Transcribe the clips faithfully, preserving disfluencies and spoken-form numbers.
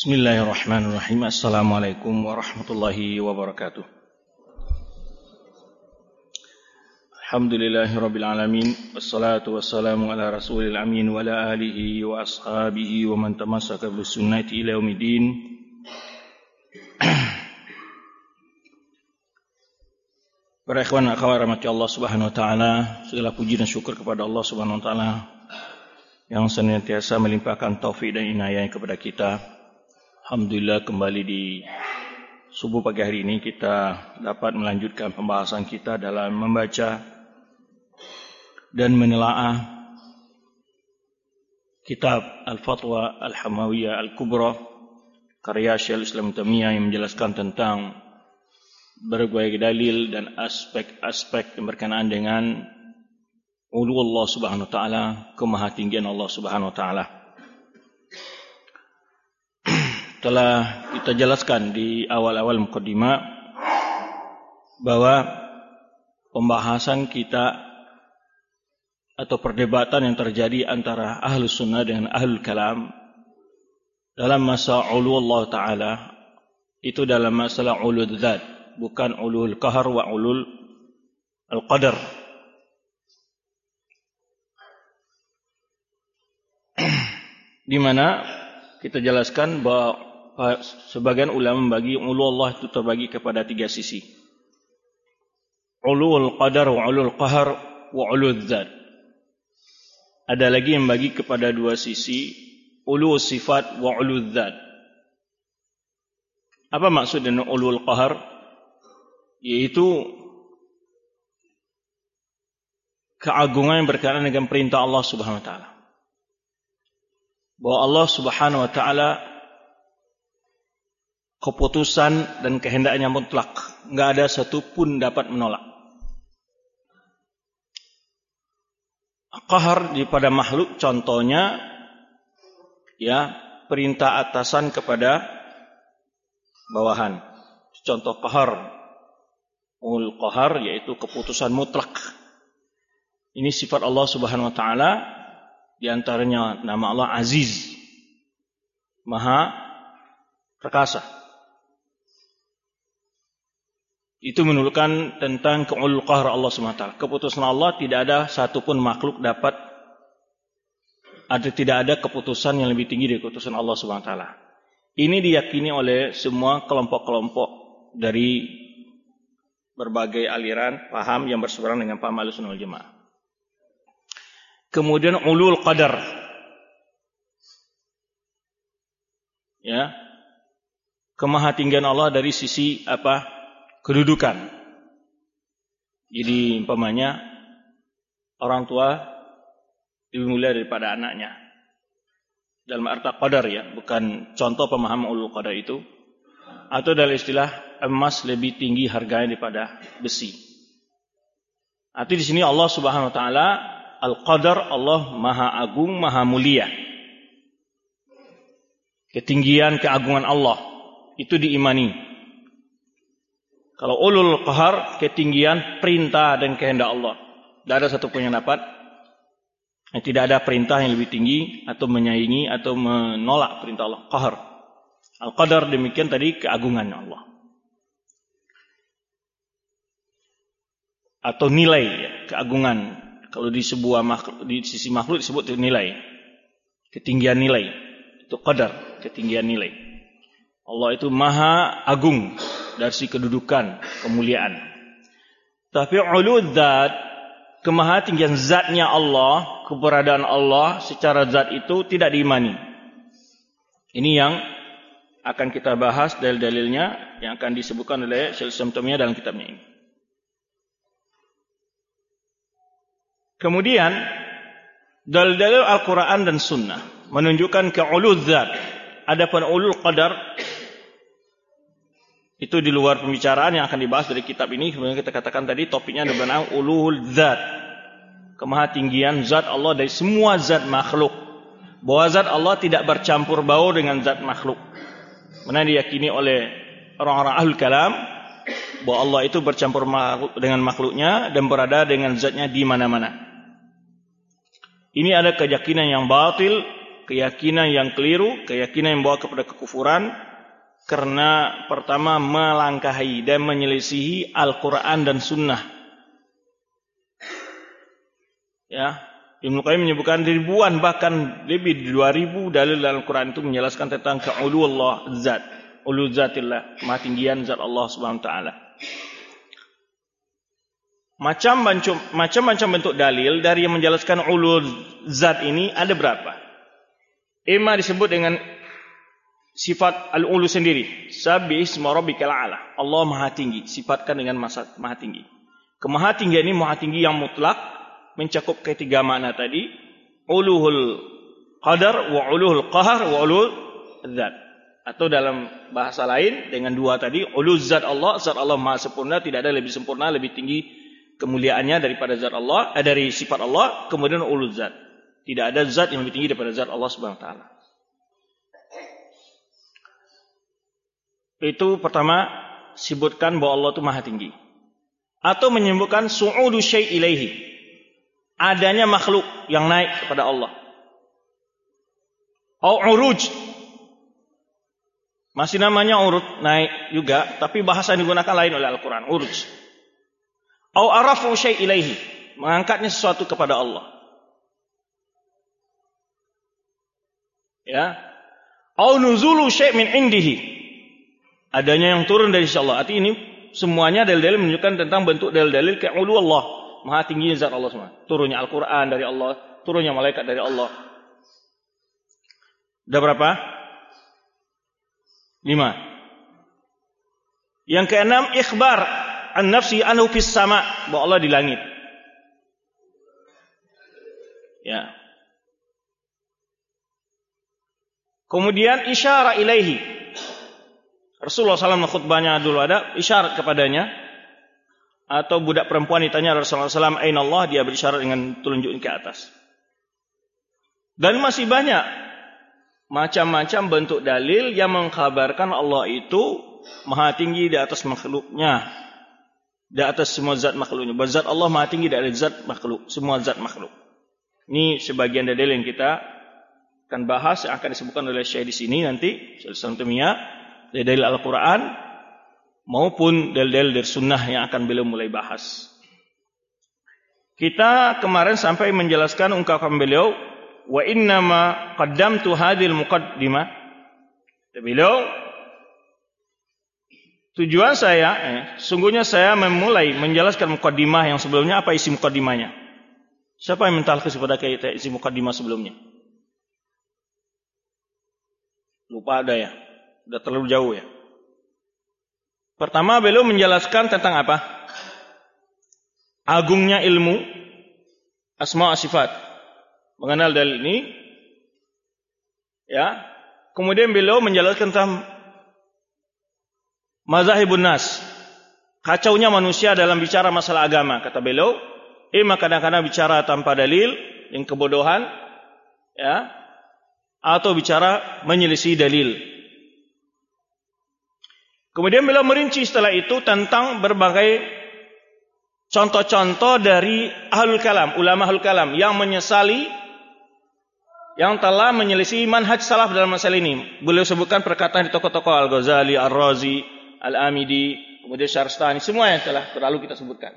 Bismillahirrahmanirrahim. Assalamualaikum warahmatullahi wabarakatuh. Alhamdulillahirabbil alamin. Wassalatu wassalamu ala rasulil amin wa ala alihi wa ashabihi wa man tamassaka bis sunnati ila yaumiddin. Para ikhwan dan akhwat rahmati Allah Subhanahu wa taala, segala puji dan syukur kepada Allah Subhanahu wa taala yang senantiasa melimpahkan taufik dan inayah kepada kita. Alhamdulillah, kembali di subuh pagi hari ini kita dapat melanjutkan pembahasan kita dalam membaca dan menelaah kitab Al-Fatwa Al-Hamawiyah Al-Kubra karya Syekhul Islam Taimiyah yang menjelaskan tentang berbagai dalil dan aspek-aspek yang berkenaan dengan ulu Allah Subhanahu wa taala, kemahatinggian Allah Subhanahu wa taala. Telah kita jelaskan di awal-awal mukaddimah bahwa pembahasan kita atau perdebatan yang terjadi antara Ahlus Sunnah dengan Ahlul Kalam dalam masalah ulu Allah taala itu dalam masalah ulul dzat, bukan ulul qahar wa ulul al-qadar. Di mana kita jelaskan bahwa sebagian ulama membagi ulu Allah itu terbagi kepada tiga sisi. Ulul qadar wa ulul qahar wa ulul dzat. Ada lagi yang bagi kepada dua sisi, ulul sifat wa ulul dzat. Apa maksud dengan ulul qahar? Yaitu keagungan yang berkaitan dengan perintah Allah Subhanahu wa taala. Bahwa Allah Subhanahu wa taala keputusan dan kehendaknya mutlak, enggak ada satu pun dapat menolak. Qahar pada makhluk contohnya ya perintah atasan kepada bawahan. Contoh qahar, ul qahar yaitu keputusan mutlak. Ini sifat Allah Subhanahu wa taala, di antaranya nama Allah Aziz, Maha Perkasa. Itu menunjukkan tentang keulul qahar Allah Subhanahu wa taala. Keputusan Allah tidak ada satupun makhluk dapat, ada tidak ada keputusan yang lebih tinggi dari keputusan Allah Subhanahu wa taala. Ini diyakini oleh semua kelompok-kelompok dari berbagai aliran paham yang berseberangan dengan paham Ahlussunnah wal Jamaah. Kemudian ulul qadar. Ya. Kemahatinggian Allah dari sisi apa? Kedudukan. Jadi umpamanya orang tua lebih mulia daripada anaknya. Dalam arti qadar ya, bukan contoh pemahaman ulul qadar itu. Atau dalam istilah emas lebih tinggi harganya daripada besi. Arti di sini Allah Subhanahu wa taala Al-Qadar, Allah Maha Agung, Maha Mulia. Ketinggian keagungan Allah itu diimani. Kalau ulul qahar, ketinggian perintah dan kehendak Allah. Tidak ada satu pun yang dapat. Tidak ada perintah yang lebih tinggi atau menyaingi atau menolak perintah Allah. Qahar. Al-Qadar demikian tadi keagungan Allah. Atau nilai ya, keagungan. Kalau di sebuah makhluk, di sisi makhluk disebut nilai. Ketinggian nilai. Itu qadar, ketinggian nilai. Allah itu Maha Agung dari sisi kedudukan, kemuliaan. Tapi ulul dzat, kemahatinggian zatnya Allah, keberadaan Allah secara zat itu tidak diimani. Ini yang akan kita bahas dalil-dalilnya yang akan disebutkan oleh Syekhul Islam Taimiyah dalam kitabnya ini. Kemudian dalil-dalil Al-Quran dan Sunnah menunjukkan ke ulul dzat. Adapun ulul qadar itu di luar pembicaraan yang akan dibahas dari kitab ini. Sebenarnya kita katakan tadi topiknya adalah ulul dzat, kemahatinggian zat Allah dari semua zat makhluk. Bahwa zat Allah tidak bercampur baur dengan zat makhluk. Mana diyakini oleh orang-orang Ahlul Kalam bahwa Allah itu bercampur dengan makhluknya dan berada dengan zatnya di mana-mana. Ini ada keyakinan yang batil, keyakinan yang keliru, keyakinan yang membawa kepada kekufuran, karena pertama melangkahi dan menyelisihi Al-Quran dan Sunnah. Ya, Ibnu Qayyim menyebutkan ribuan bahkan lebih dari dua ribu dalil dalam Al-Quran itu menjelaskan tentang ke'uluwullah zat, ulu zatillah, maha tinggian zat Allah Subhanahu wa taala. Macam-macam bentuk dalil dari yang menjelaskan ulu zat ini ada berapa? Ima disebut dengan sifat al-ulu sendiri. Sabbi isma rabbikal a'la. Allah maha tinggi, sifatkan dengan maha tinggi. Kemaha tinggian ini maha tinggi yang mutlak, mencakup ketiga makna tadi, uluhul qadar wa uluhul qahar wa uluhul zat. Atau dalam bahasa lain dengan dua tadi, ulu zat Allah, zat Allah maha sempurna, tidak ada lebih sempurna, lebih tinggi kemuliaannya daripada zat Allah, eh, dari sifat Allah, kemudian ulu zat. Tidak ada zat yang lebih tinggi daripada zat Allah Subhanahu wa taala. Itu pertama, sebutkan bahwa Allah itu maha tinggi. Atau menyebutkan su'udu syai' ilaihi, adanya makhluk yang naik kepada Allah. Au uruj, masih namanya urut, naik juga, tapi bahasa yang digunakan lain oleh Al-Quran, uruj. Au arafu syai' ilaihi, mengangkatnya sesuatu kepada Allah. Ya. Au nuzulu syai' min indihi, adanya yang turun dari sisi Allah. Arti ini semuanya dalil-dalil menunjukkan tentang bentuk dalil-dalil ke'ulu Allah, maha tingginya zat Allah semua. Turunnya Al-Quran dari Allah, turunnya malaikat dari Allah. Udah berapa? Lima. Yang keenam, ikhbar an nafsi anhu fis sama, bahwa Allah di langit. Ya. Kemudian isyara ilaihi. Rasulullah shallallahu alaihi wasallam khutbahnya dulu ada isyarat kepadanya. Atau budak perempuan ditanya Rasulullah shallallahu alaihi wasallam, aina Allah, dia berisyarat dengan telunjuk ke atas. Dan masih banyak macam-macam bentuk dalil yang mengkhabarkan Allah itu maha tinggi di atas makhluknya, di atas semua zat makhluknya. Zat Allah maha tinggi dari zat makhluk, semua zat makhluk. Ini sebagian dalil yang kita akan bahas, yang akan disebutkan oleh Syekh di sini nanti, Syekh Islam Taimiyah, dari dalil Al-Quran maupun dalil-dalil dari Sunnah yang akan beliau mulai bahas. Kita kemarin sampai menjelaskan ungkapan beliau, wa innama qaddamtu hadhil muqaddimah. Beliau, tujuan saya, eh, sungguhnya saya memulai menjelaskan muqaddimah yang sebelumnya. Apa isi muqaddimahnya? Siapa yang mentalkhis kepada kita isi muqaddimah sebelumnya? Lupa ada ya? Sudah terlalu jauh ya? Pertama beliau menjelaskan tentang apa? Agungnya ilmu asma wa sifat. Mengenal dalil ini, ya. Kemudian beliau menjelaskan tentang mazahibun nas, kacaunya manusia dalam bicara masalah agama. Kata beliau, ima kadang-kadang bicara tanpa dalil, yang kebodohan, ya, atau bicara menyelisih dalil. Kemudian beliau merinci setelah itu tentang berbagai contoh-contoh dari ahlul kalam, ulama ahlul kalam yang menyesali, yang telah menyelisih manhaj salaf dalam masalah ini. Beliau sebutkan perkataan di tokoh-tokoh Al-Ghazali, Ar-Razi, Al-Amidi, kemudian Syarstani, semua yang telah terlalu kita sebutkan.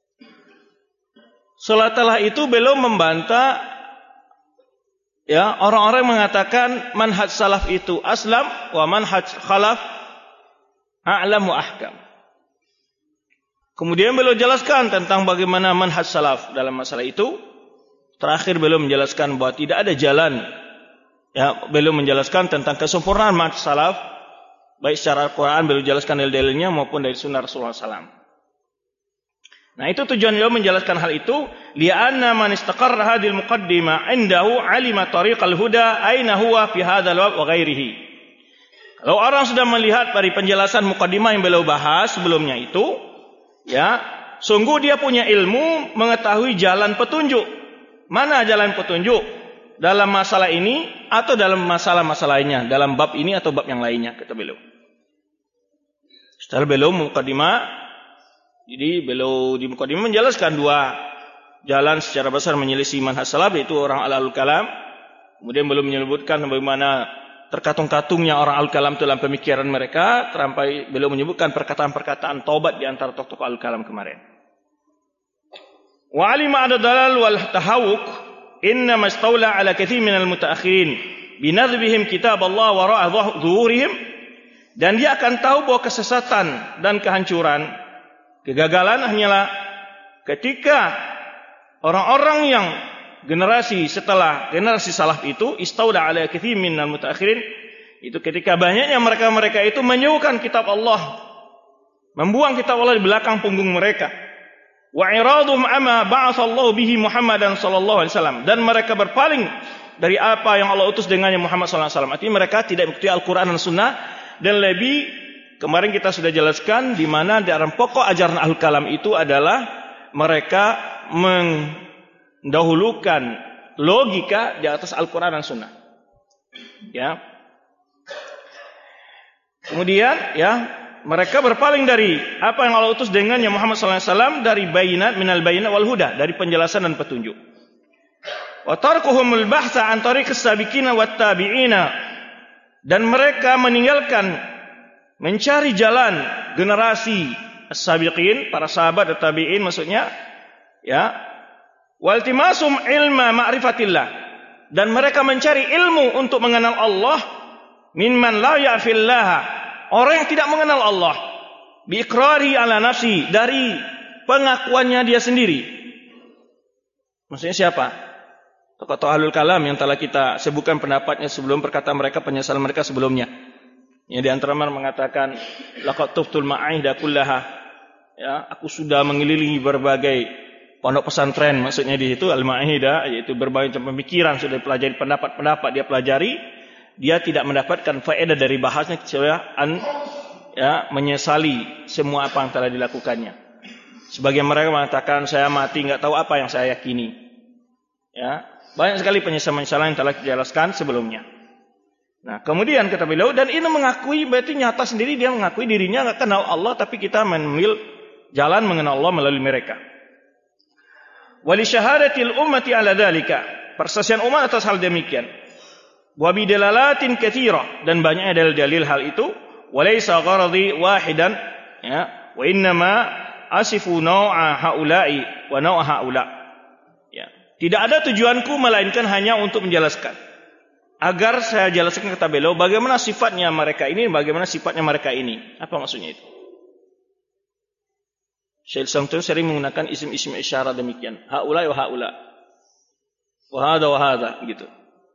Setelah itu beliau membantah, ya, orang-orang mengatakan manhaj salaf itu aslam wa manhaj khalaf a'lam wa ahkam. Kemudian beliau jelaskan tentang bagaimana manhaj salaf dalam masalah itu. Terakhir beliau menjelaskan bahwa tidak ada jalan. Ya, beliau menjelaskan tentang kesempurnaan manhaj salaf, baik secara Al-Quran beliau jelaskan dalil-dalilnya maupun dari sunnah Rasulullah sallallahu alaihi wasallam. Nah, itu tujuan beliau menjelaskan hal itu, li'anna man istaqarra hadhil muqaddimah 'indahu 'alima tariqal huda aina huwa fi hadzal bab wa ghairihi. Kalau orang sudah melihat dari penjelasan muqaddimah yang beliau bahas sebelumnya itu, ya, sungguh dia punya ilmu mengetahui jalan petunjuk. Mana jalan petunjuk dalam masalah ini atau dalam masalah-masalah lainnya, dalam bab ini atau bab yang lainnya, kata beliau. Setelah beliau muqaddimah, jadi beliau di muqaddimah menjelaskan dua jalan secara besar menyelisih manhaj salaf, yaitu orang ahlul kalam, Kemudian belum menyebutkan bagaimana terkatung-katungnya orang Al-Kalam dalam pemikiran mereka, sampai belum menyebutkan perkataan-perkataan taubat di antara tokoh Al-Kalam kemarin. Wa alima ada dalal wal tahawuk inna mastawla ala kathir minal mutaakhirin binadhbihim kitab Allah wara'a dhuhurihim, dan dia akan tahu bahwa kesesatan dan kehancuran, kegagalan hanyalah ketika orang-orang yang generasi setelah generasi salaf itu istauda ala kathir minal mutaakhirin, itu ketika banyaknya mereka-mereka itu menjauhkan kitab Allah, membuang kitab Allah di belakang punggung mereka. Wa iradhum amma ba'atsallahu bihi Muhammadan sallallahu alaihi wasallam, dan mereka berpaling dari apa yang Allah utus dengannya Muhammad sallallahu alaihi wasallam. Artinya mereka tidak mengikuti Al-Qur'an dan Sunnah, dan lebih kemarin kita sudah jelaskan di mana dalam pokok ajaran Al-Kalam itu adalah mereka meng dahulukan logika di atas Al-Quran dan Sunnah. Ya. Kemudian ya, mereka berpaling dari apa yang Allah utus dengannya Muhammad sallallahu alaihi wasallam, dari bayinat minal bayinat wal huda, dari penjelasan dan petunjuk. Wa tarkuhumul bahtha an tariqis sabiqina wat tabi'ina, dan mereka meninggalkan mencari jalan generasi as-sabiqin, para sahabat dan tabi'in maksudnya, ya. Waltimasum ilma ma'rifatillah, dan mereka mencari ilmu untuk mengenal Allah, mimman la ya'fillah, orang yang tidak mengenal Allah, biiqrari ala nafsi, dari pengakuannya dia sendiri. Maksudnya siapa? Tokoh-tokoh Ahlul Kalam yang telah kita sebutkan pendapatnya sebelum, perkataan mereka, penyesalan mereka sebelumnya. Yang di antara mereka mengatakan laqad tuftul ma'ahida kullaha, ya, aku sudah mengelilingi berbagai pondok pesantren, maksudnya di situ al-ma'ahidah, yaitu berbagai pemikiran, sudah pelajari pendapat-pendapat dia pelajari, dia tidak mendapatkan faedah dari bahasnya kecuali an, ya, menyesali semua apa yang telah dilakukannya. Sebagian mereka mengatakan saya mati nggak tahu apa yang saya yakini. Ya, banyak sekali penyesalan-penyesalan yang telah dijelaskan sebelumnya. Nah, kemudian kata beliau, dan ini mengakui, berarti nyata sendiri dia mengakui dirinya nggak kenal Allah, tapi kita mengambil jalan mengenal Allah melalui mereka. Wali syahadatil ummati ala dzalika, persaksian umat atas hal demikian. Wa bidalalatin katsira, dan banyaknya dalil-dalil hal itu. Walaysa gharadi wahidan, ya, wa innama asifu naw'a haula'i wa naw'a haula. Ya, tidak ada tujuanku melainkan hanya untuk menjelaskan, agar saya jelaskan kata beliau bagaimana sifatnya mereka ini, bagaimana sifatnya mereka ini. Apa maksudnya itu? Syekh Samtul sering menggunakan isim-isim isyarat demikian. Haula wa haula. Wa hadha wa hadha, gitu.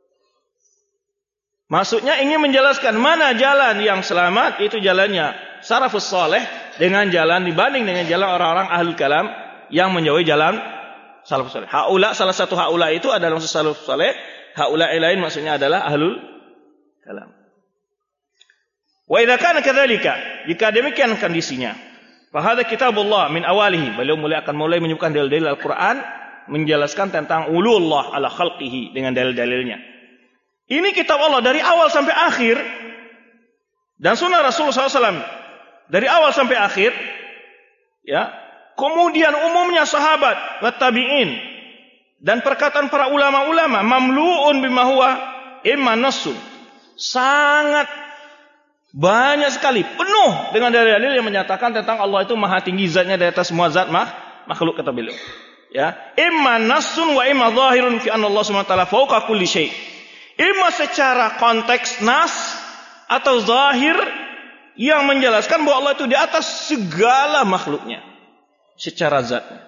Maksudnya ingin menjelaskan mana jalan yang selamat, itu jalannya salafus saleh, dengan jalan dibanding dengan jalan orang-orang Ahlul Kalam yang menjauhi jalan salafus saleh. Haula, salah satu haula itu adalah maksud salafus saleh, haula lain maksudnya adalah Ahlul Kalam. Wa idza kana kadzalika, jika demikian kondisinya, fahadha kitabullah min awalihi, beliau mulai akan mulai menyebutkan dalil-dalil Al-Quran, menjelaskan tentang ulullah ala khalqihi dengan dalil-dalilnya. Ini kitab Allah dari awal sampai akhir, dan sunnah Rasulullah sallallahu alaihi wasallam dari awal sampai akhir, ya. Kemudian umumnya sahabat wa tabi'in, dan perkataan para ulama-ulama, mamlu'un bima huwa imma nassun, sangat banyak sekali, penuh dengan dalil-dalil yang menyatakan tentang Allah itu maha tinggi zatnya di atas semua zat mah, makhluk, kata beliau. Ya, imma nassun wa imma zahirun fi anna Allah Subhanahu wa taala fawqa kulli syai'. Imma secara konteks nas atau zahir yang menjelaskan bahwa Allah itu di atas segala makhluknya secara zatnya.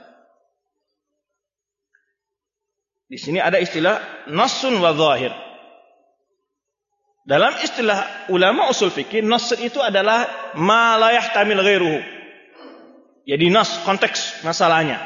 Di sini ada istilah nassun wa zahir. Dalam istilah ulama usul fikih, nas itu adalah ma la yahtamil ghairuhu. Jadi nas, konteks masalahnya.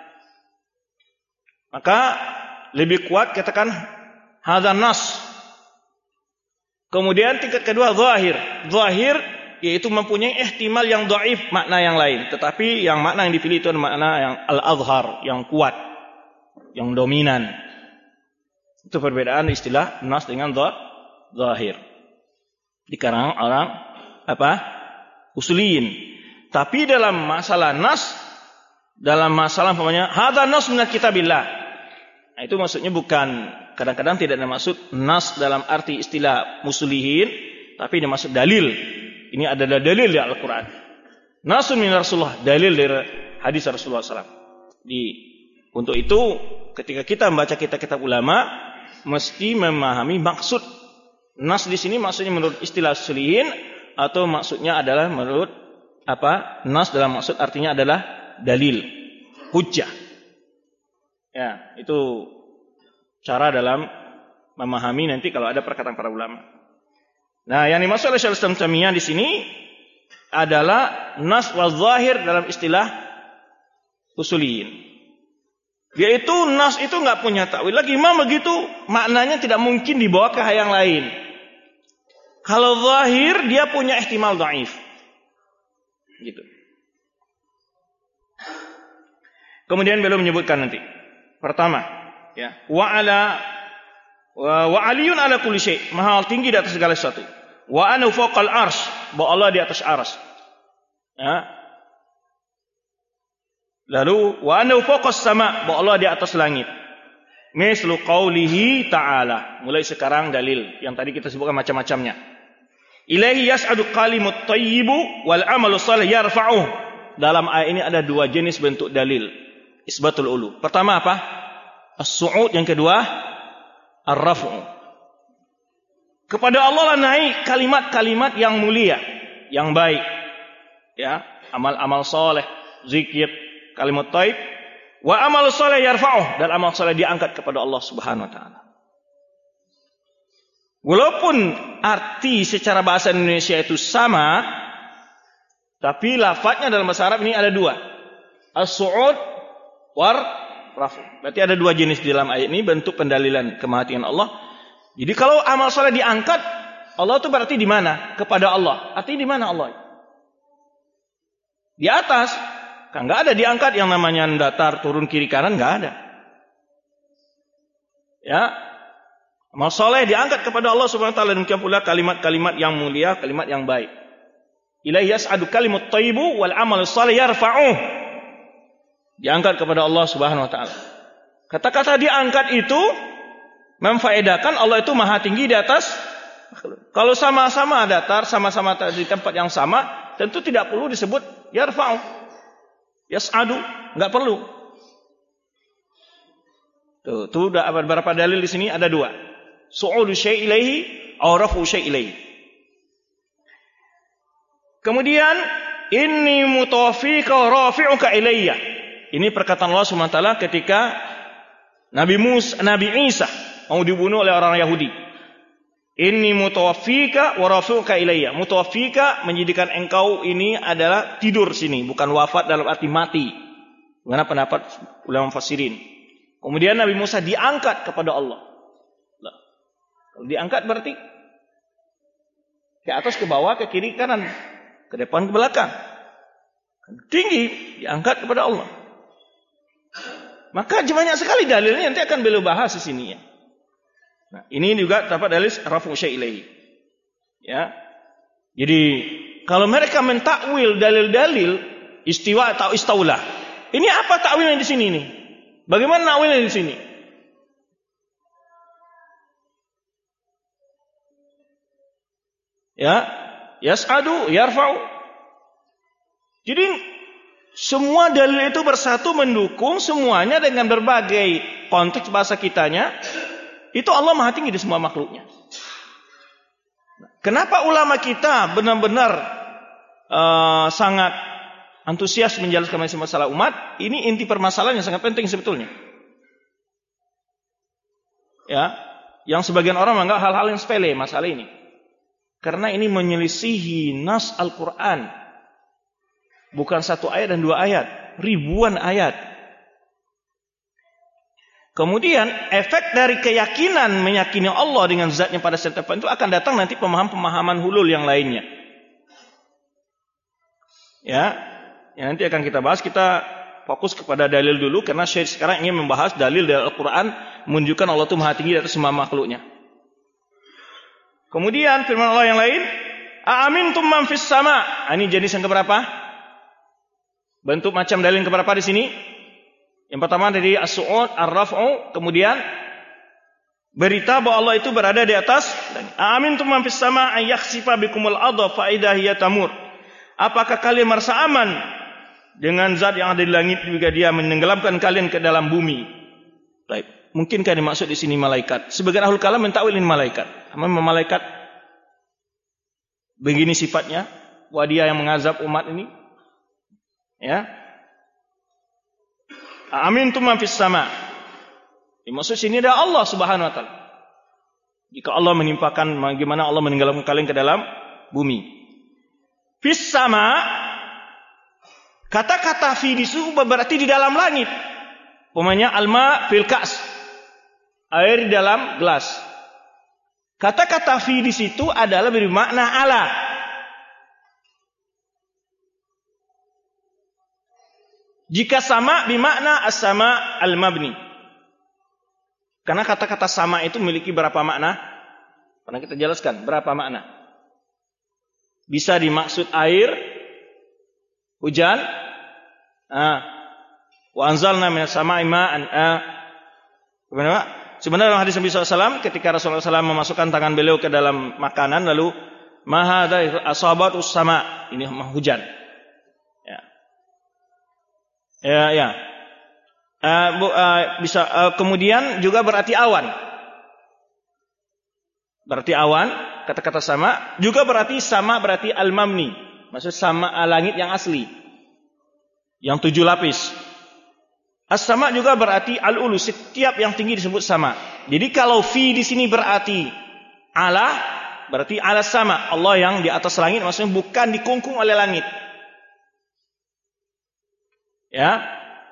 Maka lebih kuat katakan hadza nas. Kemudian tingkat kedua zahir. Zahir yaitu mempunyai ihtimal yang dhaif, makna yang lain. Tetapi yang makna yang dipilih itu makna yang al-azhar, yang kuat, yang dominan. Itu perbedaan istilah nas dengan zahir di kalangan orang apa? Usuliyin. Tapi dalam masalah nas, dalam masalah namanya hadza nas min kitabillah. Nah, itu maksudnya bukan kadang-kadang tidak ada maksud nas dalam arti istilah musulihin, tapi ini maksud dalil. Ini adalah dalil dari Al-Quran. Nasun min Rasulullah, dalil dari hadis Rasulullah shallallahu alaihi wasallam. Di untuk itu, ketika kita membaca kitab-kitab ulama, mesti memahami maksud nas di sini maksudnya menurut istilah usuliyin atau maksudnya adalah menurut apa? Nas dalam maksud artinya adalah dalil, hujjah. Ya, itu cara dalam memahami nanti kalau ada perkataan para ulama. Nah, yang dimaksud oleh Syaikhul Islam Taimiyah di sini adalah nas wal zahir dalam istilah usuliyin. Yaitu nas itu enggak punya takwil. Lagi memang begitu, maknanya tidak mungkin dibawa ke yang lain. Kalau zahir dia punya ihtimal dhaif. Gitu. Kemudian beliau menyebutkan nanti. Pertama, ya, wa ala wa, wa aliyun ala kulli syai', maha tinggi di atas segala sesuatu. Wa anu fawqal arsy, bahwa Allah di atas arsy. Ya. Lalu wa anu fawqas sama', bahwa Allah di atas langit. Mislu qaulihi ta'ala. Mulai sekarang dalil yang tadi kita sebutkan macam-macamnya. Ilaihi yas'adu kalimut thayyibu wal 'amalu shalih yarfa'uh. Dalam ayat ini ada dua jenis bentuk dalil isbatul ulu. Pertama apa? As-su'ud, yang kedua ar-raf'u. Kepada Allah lah naik kalimat-kalimat yang mulia, yang baik. Ya, amal-amal saleh, zikir, kalimat thayyib, wa amal saleh yarfa'uh, dan amal saleh diangkat kepada Allah Subhanahu wa taala. Walaupun arti secara bahasa Indonesia itu sama, tapi lafadznya dalam bahasa Arab ini ada dua. As-su'ud war rafu. Berarti ada dua jenis di dalam ayat ini bentuk pendalilan kemahatian Allah. Jadi kalau amal saleh diangkat, Allah itu berarti di mana? Kepada Allah. Artinya di mana Allah? Di atas. Kan enggak ada diangkat yang namanya datar turun kiri kanan, enggak ada. Ya. Amal saleh diangkat kepada Allah Subhanahu wa taala, demikian pula kalimat-kalimat yang mulia, kalimat yang baik. Ilaihi yas'adu kalimut thayyibu wal 'amalu shalih yarfa'uh. Diangkat kepada Allah Subhanahu wa taala. Kata-kata diangkat itu memfaedakan Allah itu maha tinggi di atas. Kalau sama-sama datar, sama-sama di tempat yang sama, tentu tidak perlu disebut yarfa'u, yas'adu, enggak perlu. Tuh, tuh udah beberapa dalil di sini, ada dua. Su'udu syai' ilaihi aw raf'u syai' ilaihi. Kemudian inni mutawaffika wa rafi'uka ilayya. Ini perkataan Allah Subhanahu wa taala ketika Nabi Musa, Nabi Isa mau dibunuh oleh orang Yahudi. Inni mutawaffika wa rafi'uka ilayya. Mutawaffika menjadikan engkau ini adalah tidur sini, bukan wafat dalam arti mati. Bagaimana pendapat ulama mufassirin. Kemudian Nabi Musa diangkat kepada Allah. Nah, kalau diangkat berarti ke atas, ke bawah, ke kiri, kanan, ke depan, ke belakang. Tinggi, diangkat kepada Allah. Maka banyak sekali dalilnya, nanti akan beliau bahas di sini ya. Nah, ini juga dapat dalil rafu syai' ilaihi. Ya. Jadi kalau mereka mentakwil dalil-dalil istiwa atau istaulah, ini apa takwilnya di sini nih? Bagaimana takwilnya di sini? Ya, yas'adu, yarfa'u. Jadi semua dalil itu bersatu mendukung semuanya dengan berbagai konteks bahasa kitanya. Itu Allah maha tinggi di semua makhluknya. Kenapa ulama kita benar-benar uh, sangat antusias menjelaskan masalah umat? Ini inti permasalahan yang sangat penting sebetulnya. Ya, yang sebagian orang menganggap hal-hal yang sepele masalah ini. Karena ini menyelisihi nas Al-Quran. Bukan satu ayat dan dua ayat, ribuan ayat. Kemudian efek dari keyakinan meyakini Allah dengan zatnya pada saat tertentu akan datang nanti pemahaman-pemahaman hulul yang lainnya. Ya, yang nanti akan kita bahas. Kita fokus kepada dalil dulu karena Syekh sekarang ingin membahas dalil dari Al-Quran menunjukkan Allah itu maha tinggi di atas semua makhluknya. Kemudian firman Allah yang lain, a'amintum man fis sama'. Ini jenis yang keberapa? Bentuk macam dalil yang keberapa di sini? Yang pertama dari as-su'ud, ar-raf'u, kemudian berita bahwa Allah itu berada di atas langit. Amintum man fis sama' ay yakhsifa bikumul ardha fa idza hiya tamur. Apakah kalian merasa aman dengan zat yang ada di langit jika dia menenggelamkan kalian ke dalam bumi? Baik. Mungkinkah dimaksud di sini malaikat? Sebagian ahli kalam mentakwil ini malaikat. Memang malaikat begini sifatnya, wah dia yang mengazab umat ini. Ya. Amintum man fis sama'. Dimaksud sini adalah Allah Subhanahu wa taala. Jika Allah menimpakan, bagaimana Allah menenggelamkan kalian ke dalam bumi. Fis sama, kata-kata fi di situ berarti di dalam langit. Umpamanya alma fil kas, air di dalam gelas. Kata-kata fi di situ adalah bermakna ala. Jika sama bermakna as-sama al-mabni. Karena kata-kata sama itu memiliki berapa makna? Pernah kita jelaskan berapa makna? Bisa dimaksud air, hujan, ah, wa anzalna minas sama'i ma'an. Ah. Sebenarnya dalam hadis Nabi shallallahu alaihi wasallam ketika Rasulullah shallallahu alaihi wasallam memasukkan tangan beliau ke dalam makanan, lalu mahadha asabatus sama, ini hujan. Ya, ya, ya. Uh, bu, uh, bisa uh, kemudian juga berarti awan. Berarti awan, kata-kata sama, juga berarti sama berarti al-mamni. Maksud sama langit yang asli. Yang tujuh lapis. As-sama juga berarti al-ulu, setiap yang tinggi disebut sama. Jadi kalau fi di sini berarti ala, berarti ala sama, Allah yang di atas langit, maksudnya bukan dikungkung oleh langit. Ya.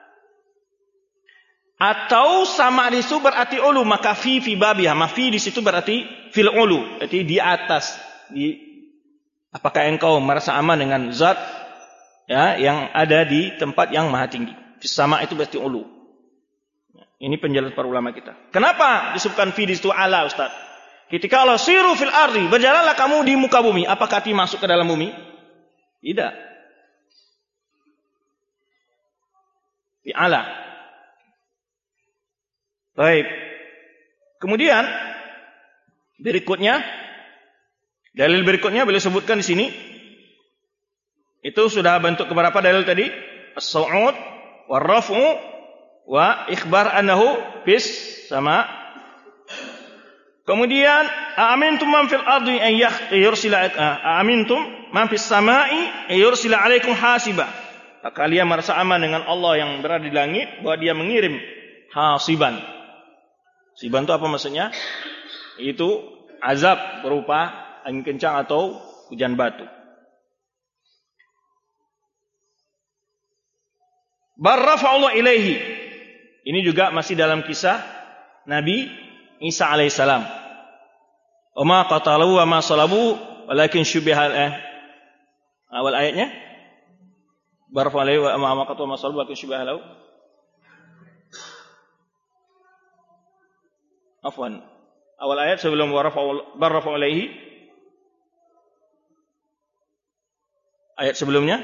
Atau sama di situ berarti ulu, maka fi fi babiha, ma fi di situ berarti fil ulu, berarti di atas. Di, apakah engkau merasa aman dengan zat ya yang ada di tempat yang maha tinggi? Sama itu berarti ulu. Ini penjelasan para ulama kita. Kenapa disebutkan fi di situ ala, Ustaz? Ketika Allah siru fil ardi, berjalanlah kamu di muka bumi, apakah ti masuk ke dalam bumi? Tidak. Di ala. Baik. Kemudian berikutnya, dalil berikutnya beliau sebutkan di sini. Itu sudah bentuk keberapa dalil tadi? As-su'ud, war-raf'u, wa ikhbar annahu bis sama. Kemudian amintum man fil ardi an yursila amintum man fis sama'i yursila 'alaikum hasiba. Kalian merasa aman dengan Allah yang berada di langit bahwa dia mengirim hasiban. Siban itu apa maksudnya? Itu azab berupa angin kencang atau hujan batu. Barrafa Allah ilaihi. Ini juga masih dalam kisah Nabi Isa alaihissalam. Oma qatalu wa ma salabu walakin syubihal eh. Awal ayatnya barrafa alaihi wa ma qatalu wa ma salabu walakin syubihal. Afwan. Awal ayat sebelum barrafa alaihi. Ayat sebelumnya.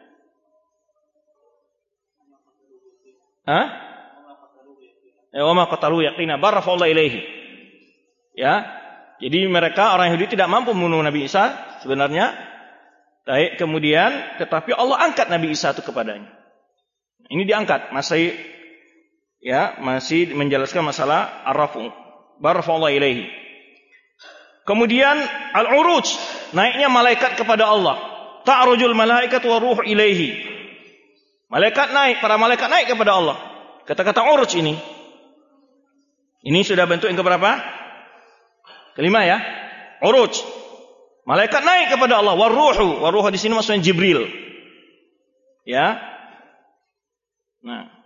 Hah? Ya wa ma qatalu yaqina barrafa Allah ilaihi. Ya. Jadi mereka orang Yahudi tidak mampu membunuh Nabi Isa sebenarnya. Baik, kemudian tetapi Allah angkat Nabi Isa itu kepadanya. Ini diangkat, masih ya, masih menjelaskan masalah ar-rafu. Barfa'allahu ilaihi. Kemudian al-uruj, naiknya malaikat kepada Allah. Ta'rujul malaikat wa ruh ilaihi. Malaikat naik, para malaikat naik kepada Allah. Kata-kata uruj ini. Ini sudah bentuk yang keberapa? Kelima ya. Uruj. Malaikat naik kepada Allah, wa ruhu. Wa ruhu di sini maksudnya Jibril. Ya. Nah.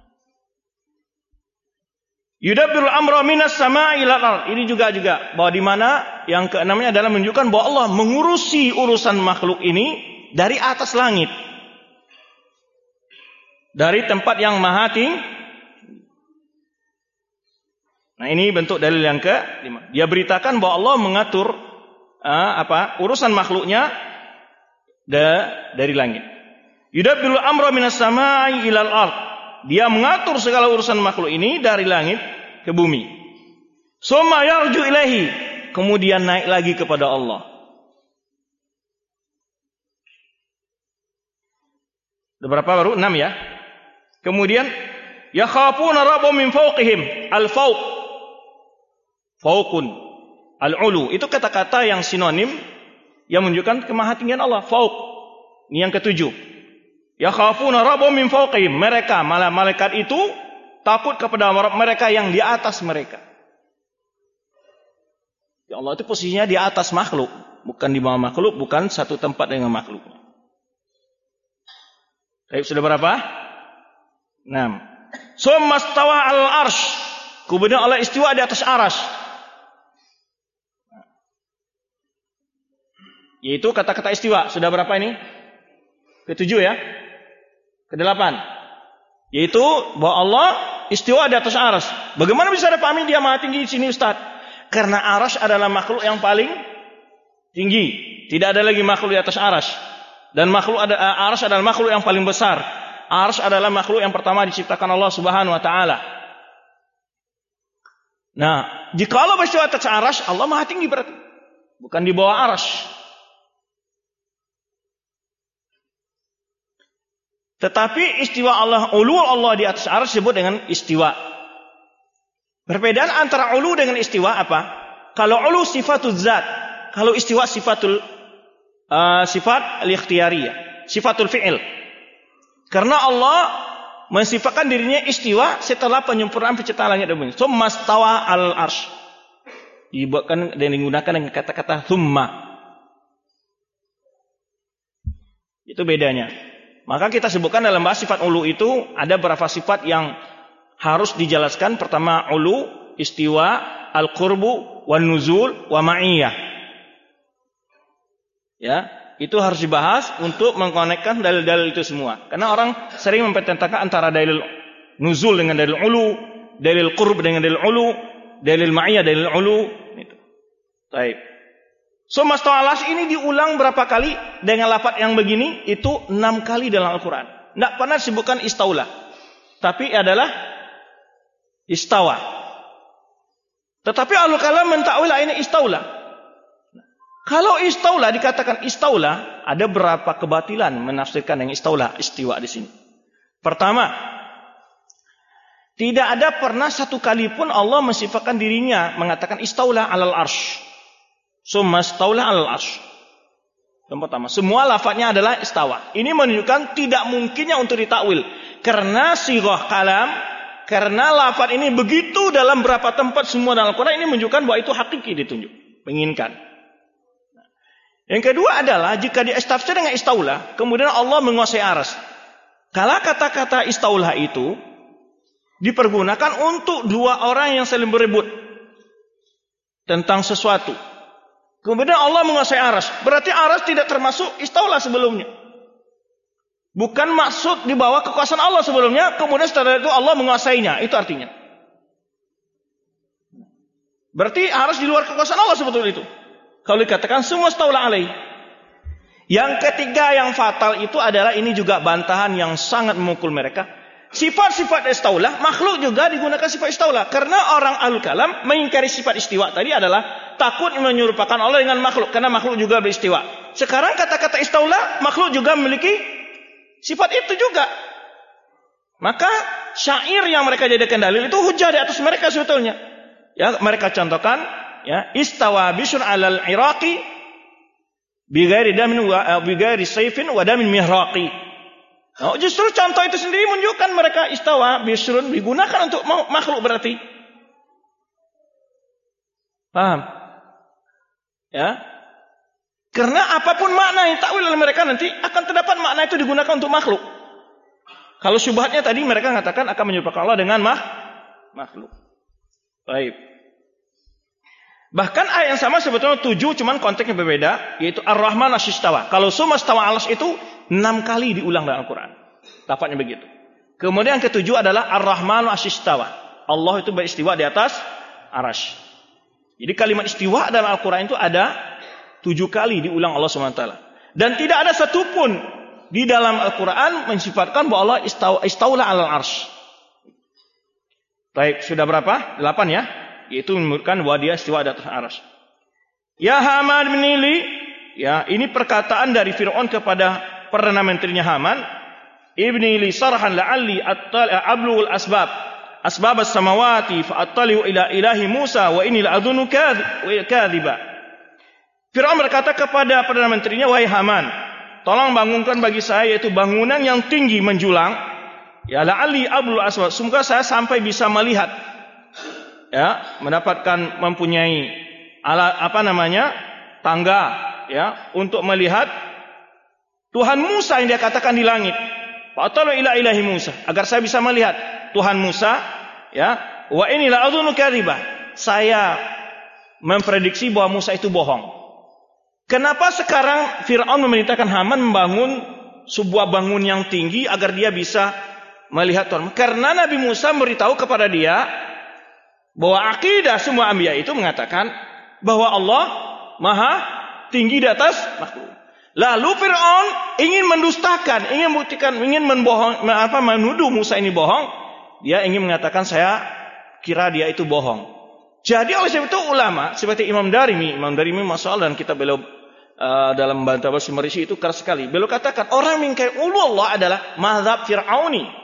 Yudabbirul amra minas sama'i ilal ardh. Ini juga juga bahwa di mana yang keenamnya adalah menunjukkan bahwa Allah mengurusi urusan makhluk ini dari atas langit. Dari tempat yang maha tinggi. Nah, ini bentuk dalil yang kelima. Dia beritakan bahwa Allah mengatur uh, apa? urusan makhluknya da, dari langit. Yudabbirul amra minas sama'i ilal ardh. Dia mengatur segala urusan makhluk ini dari langit ke bumi. Summa yarju ilaihi, kemudian naik lagi kepada Allah. Ada berapa baru? Enam ya. Kemudian yakhafuna rabbahum min fawqihim, al-fawq, fawqun, al-ulu. Itu kata-kata yang sinonim yang menunjukkan kemahatinggian Allah. Fawq. Ini yang ketujuh. Yakhafuna rabbahum min fawqihim. Mereka, malah malaikat itu takut kepada mereka yang di atas mereka. Ya Allah itu posisinya di atas makhluk, bukan di bawah makhluk, bukan satu tempat dengan makhluk. Baik, sudah berapa? enam. Summa stawa al-arsh. Kemudian Allah istiwa di atas arasy. Yaitu kata-kata istiwa. Sudah berapa ini? Ketujuh ya? Kedelapan. Yaitu bahwa Allah istiwa di atas arasy. Bagaimana bisa dipahami dia maha tinggi di sini, Ustaz? Karena arasy adalah makhluk yang paling tinggi. Tidak ada lagi makhluk di atas arasy. Dan makhluk ada arasy adalah makhluk yang paling besar. Arasy adalah makhluk yang pertama diciptakan Allah Subhanahu wa taala. Nah, jika Allah beristiwa atas arasy, Allah maha tinggi berarti. Bukan di bawah arasy. Tetapi istiwa Allah, ulu Allah di atas arasy disebut dengan istiwa. Perbedaan antara ulu dengan istiwa apa? Kalau ulu sifatul zat, kalau istiwa sifatul uh, sifat al-ikhtiyariyah, sifatul fi'il. Karena Allah mensifatkan dirinya istiwa setelah penyempurnaan penciptaan langit dan bumi. Tsumma stawa al-arsy. Dibuatkan dan digunakan dengan kata-kata tsumma. Itu bedanya. Maka kita sebutkan dalam bahas sifat ulu itu ada beberapa sifat yang harus dijelaskan. Pertama ulu, istiwa, al-qurbu, wan nuzul, wa ma'iyah. Ya, itu harus dibahas untuk mengkonekkan dalil-dalil itu semua. Karena orang sering mempertentangkan antara dalil nuzul dengan dalil ulu, dalil qurb dengan dalil ulu, dalil ma'iyah dalil ulu. Itu. Baik. So mastawalas ini diulang berapa kali dengan lafaz yang begini? Itu enam kali dalam Al-Quran. Tidak pernah disebutkan istaula, tapi adalah istawa. Tetapi Ahlul Kalam mentakwil ini istaula. Kalau istaula dikatakan istaula, ada berapa kebatilan menafsirkan yang istaula, istiwa di sini. Pertama, tidak ada pernah satu kali pun Allah mensifatkan dirinya mengatakan istaula alal arsh. Summa istaula alal arsh. Yang pertama, semua lafadznya adalah istawa. Ini menunjukkan tidak mungkinnya untuk ditakwil. Karena sighah kalam, karena lafadz ini begitu dalam berapa tempat semua dalam Al-Quran, ini menunjukkan bahwa itu hakiki ditunjuk, menginginkan. Yang kedua adalah jika diistafsir dengan istaula, kemudian Allah menguasai aras. Kalau kata-kata istaula itu dipergunakan untuk dua orang yang saling berebut tentang sesuatu. Kemudian Allah menguasai aras. Berarti aras tidak termasuk istaula sebelumnya. Bukan maksud di bawah kekuasaan Allah sebelumnya, kemudian setelah itu Allah menguasainya. Itu artinya. Berarti aras di luar kekuasaan Allah sebetulnya itu. Kalau dikatakan semua istaula alaih. Yang ketiga yang fatal itu adalah ini juga bantahan yang sangat memukul mereka. Sifat-sifat istaula, makhluk juga digunakan sifat istaula. Karena orang Ahlul Kalam mengingkari sifat istiwa tadi adalah takut menyerupakan Allah dengan makhluk. Karena makhluk juga beristiwa. Sekarang kata-kata istaula, makhluk juga memiliki sifat itu juga. Maka syair yang mereka jadikan dalil itu hujah di atas mereka sebetulnya. Ya, mereka contohkan ya, istawa bishr alal iraqi bighairi damin wa bighairi sayfin wa damin mihraqi. Nah, justru contoh itu sendiri menunjukkan mereka istawa bishrun digunakan untuk makhluk berarti. Paham? Ya. Karena apapun makna yang takwil oleh mereka nanti akan terdapat makna itu digunakan untuk makhluk. Kalau syubhatnya tadi mereka mengatakan akan menyerupakan Allah dengan mah, makhluk. Baik. Bahkan ayat yang sama sebetulnya tujuh, cuman konteksnya berbeda, yaitu Ar-Rahman Asyistawa. Kalau summa stawa alas itu enam kali diulang dalam Al-Quran. Lafadznya begitu. Kemudian yang ketujuh adalah Ar-Rahman Asyistawa. Allah itu beristiwa di atas arasy. Jadi kalimat istiwa dalam Al-Quran itu ada tujuh kali diulang Allah subhanahu wa taala. Dan tidak ada satupun di dalam Al-Quran mensifatkan bahwa Allah istaula alal arsh. Baik, sudah berapa? Delapan ya. yaitu menyebutkan bahwa dia istiwa di atas arsy. Ya Haman ibnili, ya, ini perkataan dari Firaun kepada perdana menterinya Haman, ibnili sarhan la'alli ablugul asbab asbab as-samawati fa attali'u ila ilahi Musa wa inni la'adhunnu kadhiba. Firaun berkata kepada perdana menterinya, wahai Haman, tolong bangunkan bagi saya yaitu bangunan yang tinggi menjulang, ya, la'alli ablugul asbab, semoga saya sampai bisa melihat, ya, mendapatkan mempunyai alat apa namanya tangga, ya, untuk melihat Tuhan Musa yang dia katakan di langit. Fa'talu ila ilahi Musa, agar saya bisa melihat Tuhan Musa, ya. Wa inni la'adhunnu kadhiba, saya memprediksi bahwa Musa itu bohong. Kenapa sekarang Firaun memerintahkan Haman membangun sebuah bangun yang tinggi agar dia bisa melihat Tuhan? Karena Nabi Musa memberitahu kepada dia bahwa akidah semua anbiya itu mengatakan bahwa Allah maha tinggi di atas makhluk. Lalu Fir'aun ingin mendustakan, ingin membuktikan, ingin membohong, apa, menuduh Musa ini bohong. Dia ingin mengatakan saya kira dia itu bohong. Jadi oleh sebab itu ulama seperti Imam Darimi, Imam Darimi masya Allah, dan kita beliau uh, dalam Bantawa Simarisi itu keras sekali. Beliau katakan orang mengingkari uluhullah adalah mazhab Fir'auni.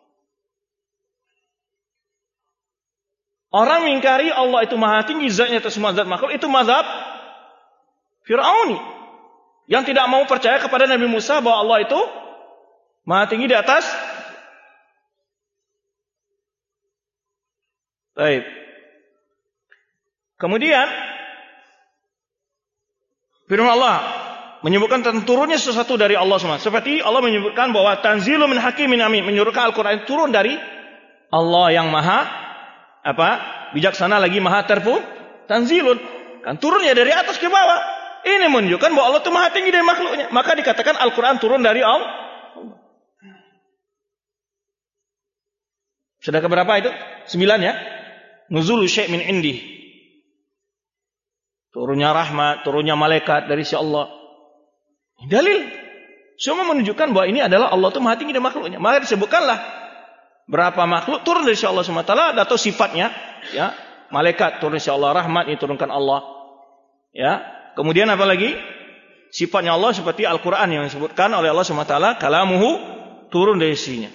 Orang mengingkari Allah itu maha tinggi zatnya atas semua zat makhluk, itu mazhab Fir'auni. Yang tidak mau percaya kepada Nabi Musa bahwa Allah itu maha tinggi di atas. Baik. Kemudian firman Allah menyebutkan tentang turunnya sesuatu dari Allah semua. Seperti Allah menyebutkan bahwa tanzilu min hakimin amin, menyuruhkan Al-Quran turun dari Allah yang maha apa bijaksana lagi maha terpu tanzilun, kan turunnya dari atas ke bawah. Ini menunjukkan bahwa Allah itu maha tinggi dari makhluknya, maka dikatakan Al-Quran turun dari Allah. Sudah keberapa itu? Sembilan, ya. Nuzulu syai' min indih, turunnya rahmat, turunnya malaikat dari si Allah. Dalil semua menunjukkan bahwa ini adalah Allah itu maha tinggi dari makhluknya. Maka disebutkanlah berapa makhluk turun dari Allah subhanahu wa taala atau sifatnya, ya. Malaikat turun dari Allah, rahmat ini turunkan Allah, ya. Kemudian apa lagi? Sifatnya Allah seperti Al-Qur'an yang disebutkan oleh Allah subhanahu wa taala, kalamuhu turun dari sisinya.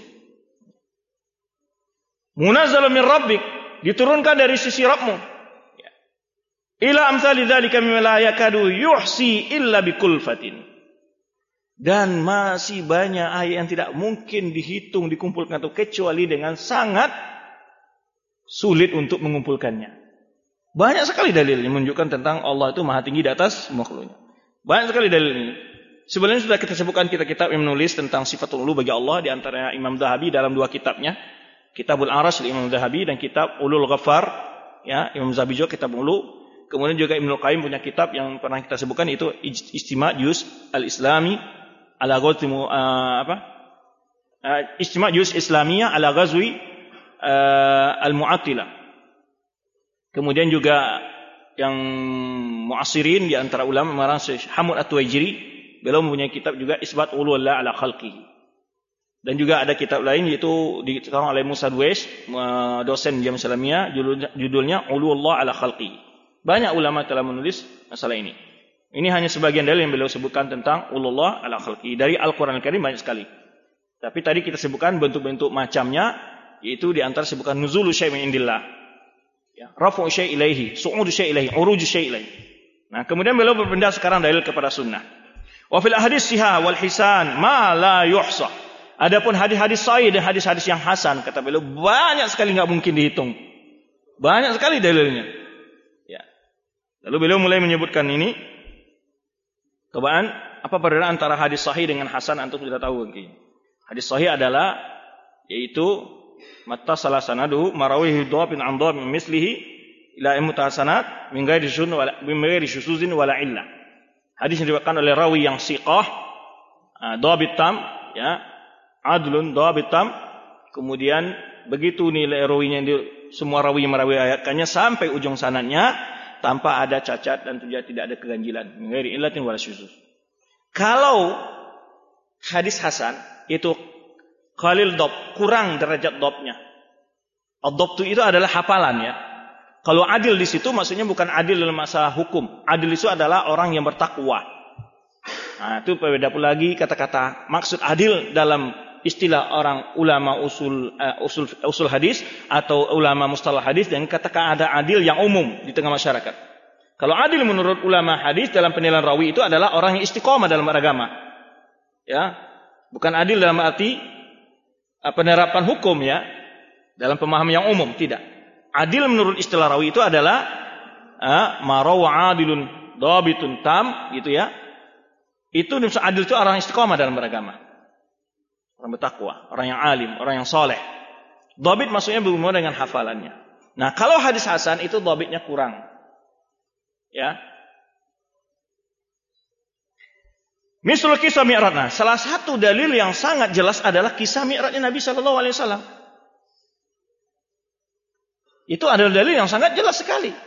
Munazzalun min rabbik, diturunkan dari sisi Rabbmu. Ya. Ila amsali dzalika mimma la yakadu yuhsi illa bikulfatin. Dan masih banyak ayat yang tidak mungkin dihitung, dikumpulkan atau kecuali dengan sangat sulit untuk mengumpulkannya. Banyak sekali dalil yang menunjukkan tentang Allah itu maha tinggi di atas makhluknya. Banyak sekali dalil ini. Sebenarnya sudah kita sebutkan kitab-kitab yang menulis tentang sifatul ulu bagi Allah, di antaranya Imam Zahabi dalam dua kitabnya, Kitabul Arash Imam Zahabi dan kitab Ulul Ghaffar, ya, Imam Zahabi juga kitab Ulu. Kemudian juga Ibnu Qayyim punya kitab yang pernah kita sebutkan, itu Ijtima' Juz Al-Islami ala ghazwi uh, apa? Uh, Ijtima' Juz Islamiyah ala ghazwi uh, Al-Mu'attilah. Kemudian juga yang mu'asirin di antara ulama marang Syekh Hamud At-Tuwaijiri, beliau mempunyai kitab juga Isbat Uluwillah ala Khalqihi. Dan juga ada kitab lain yaitu dikarang oleh Musa Dwais, dosen Jamiah Islamiyah, judulnya Uluwillah ala Khalqihi. Banyak ulama telah menulis masalah ini. Ini hanya sebagian dalil yang beliau sebutkan tentang Uluwillah ala Khalqihi. Dari Al-Quran Al-Karim banyak sekali. Tapi tadi kita sebutkan bentuk-bentuk macamnya, yaitu di antara sebutkan nuzulu syai' min indillah, ya, rafu syai' ilaihi, su'udu syai' ilaihi, uruju syai' ilaihi. Nah, kemudian beliau berpindah sekarang dalil kepada sunnah. Wa fil hadis sihah wal hisan ma la yuhsa. Adapun hadis-hadis sahih dan hadis-hadis yang hasan, kata beliau, banyak sekali enggak mungkin dihitung. Banyak sekali dalilnya. Ya. Lalu beliau mulai menyebutkan ini. Cobaan, apa perbedaan antara hadis sahih dengan hasan, antum sudah tahu mungkin. Hadis sahih adalah yaitu matta salah sanadu marawihi dhabin an dhabin mislihi ila mutahasanat min ghairi shuzun wala min ghairi shuzuzin wala illah. Hadis yang diriwayatkan oleh rawi yang siqah, dhabit tam, ya, adlun dhabit tam, kemudian begitu nilai rawinya, semua rawi yang meriwayatkannya sampai ujung sanadnya tanpa ada cacat dan tidak tidak ada keganjilan, min ghairi illatin wala shuzuz. Kalau hadis hasan itu qalil dhab, kurang derajat dhabnya. Ad-dhabtu itu adalah hafalan, ya. Kalau adil di situ maksudnya bukan adil dalam masalah hukum. Adil itu adalah orang yang bertakwa. Nah, itu berbeda pula lagi kata-kata maksud adil dalam istilah orang ulama usul uh, usul usul hadis atau ulama mustalah hadis, dan katakan ada adil yang umum di tengah masyarakat. Kalau adil menurut ulama hadis dalam penilaian rawi itu adalah orang yang istiqomah dalam beragama. Ya, bukan adil dalam arti uh, penerapan hukum ya, dalam pemahaman yang umum, tidak. Adil menurut istilah rawi itu adalah uh, marawa adilun dhabitun tam gitu ya. Itu adil itu orang istiqomah dalam beragama. Orang bertakwa, orang yang alim, orang yang soleh. Dhabit maksudnya berhubungan dengan hafalannya. Nah, kalau hadis hasan itu dhabitnya kurang. Ya. Misal kisah Mi'raj. Nah, salah satu dalil yang sangat jelas adalah kisah Mi'rajnya Nabi sallallahu alaihi wasallam. Itu adalah dalil yang sangat jelas sekali.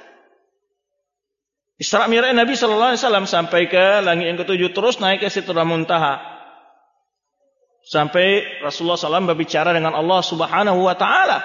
Isra Mi'raj Nabi sallallahu alaihi wasallam sampai ke langit yang ketujuh, terus naik ke Sidratul Muntaha. Sampai Rasulullah sallallahu alaihi wasallam berbicara dengan Allah Subhanahu wa taala.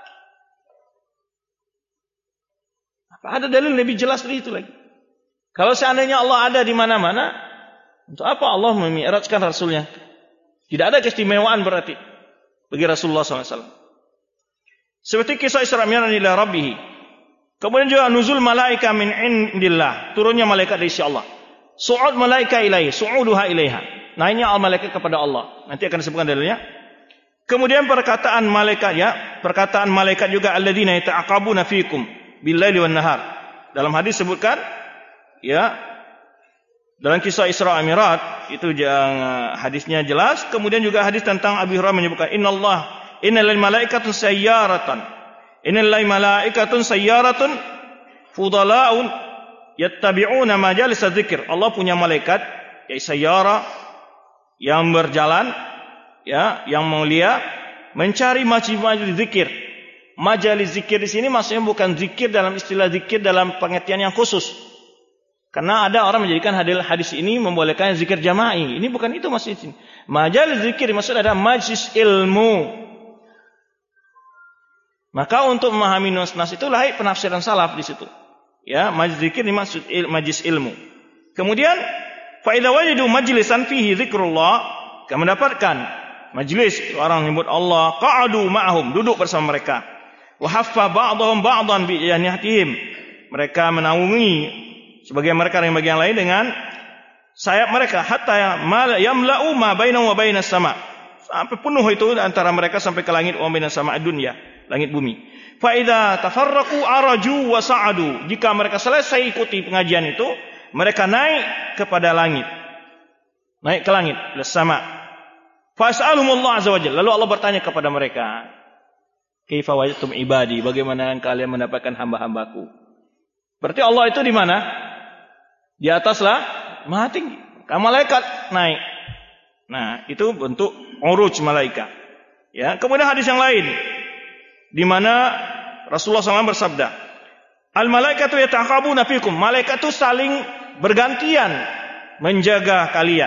Apa ada dalil lebih jelas dari itu lagi? Kalau seandainya Allah ada di mana-mana, untuk apa Allah memi'rajkan Rasulnya? Tidak ada keistimewaan berarti bagi Rasulullah sallallahu alaihi wasallam. Seperti kisah Isra Mi'raj ila Rabbih. Kemudian juga nuzul malaika min indillah, turunnya malaikat dari sisi Allah. Su'ud malaika ilaihi, su'uduha ilaiha. Naiknya al-malaikat kepada Allah. Nanti akan disebutkan dalilnya. Kemudian perkataan malaikat ya, perkataan malaikat juga alladzina yata'aqabuna fikum bil-laili wan-nahar. Dalam hadis sebutkan ya, dalam kisah Isra Mi'raj itu yang hadisnya jelas. Kemudian juga hadis tentang Abi Hurairah menyebutkan innallah innal malaikatu sayyaratan. Innal malaikatu sayyaratun fudala'un yattabi'una majalis dzikr. Allah punya malaikat ya sayyara yang berjalan ya, yang mulia, mencari majelis zikir. Majelis zikir di sini maksudnya bukan zikir dalam istilah zikir dalam pengertian yang khusus. Karena ada orang menjadikan hadis ini membolehkan zikir jama'i. Ini bukan itu maksudnya. Majelis zikir maksudnya ada majlis ilmu. Maka untuk memahami nas-nas itu lahir penafsiran salaf di situ. Ya, majlis zikir dimaksud il, majlis ilmu. Kemudian fa idza wajadu majlisan fihi dzikrullah, kamu mendapatkan majlis orang menyebut Allah, qa'adu ma'hum, duduk bersama mereka. Wa haffa ba'dhum ba'dhan bi janihatihim, mereka menaungi sebagian mereka dengan bagian lain dengan sayap mereka, hatta yamla'u ma bainahu wa bainas sama, sampai penuh itu antara mereka sampai ke langit wa bainas sama dunya, langit bumi. Fa idza tafarraqu araju wa sa'adu, jika mereka selesai ikuti pengajian itu, mereka naik kepada langit, naik ke langit bersama. Fas'alhumullah azza wajalla, lalu Allah bertanya kepada mereka, kaifa wajadtum ibadi, bagaimana kalian mendapatkan hamba-hambaku? Berarti Allah itu di mana? Di atas lah, maha tinggi. Ka malaikat naik. Nah, itu bentuk uruj malaikat. Ya, kemudian hadis yang lain di mana Rasulullah shallallahu alaihi wasallam bersabda, al malaikatu yata'aqabuna fikum, malaikat itu saling bergantian menjaga kalian.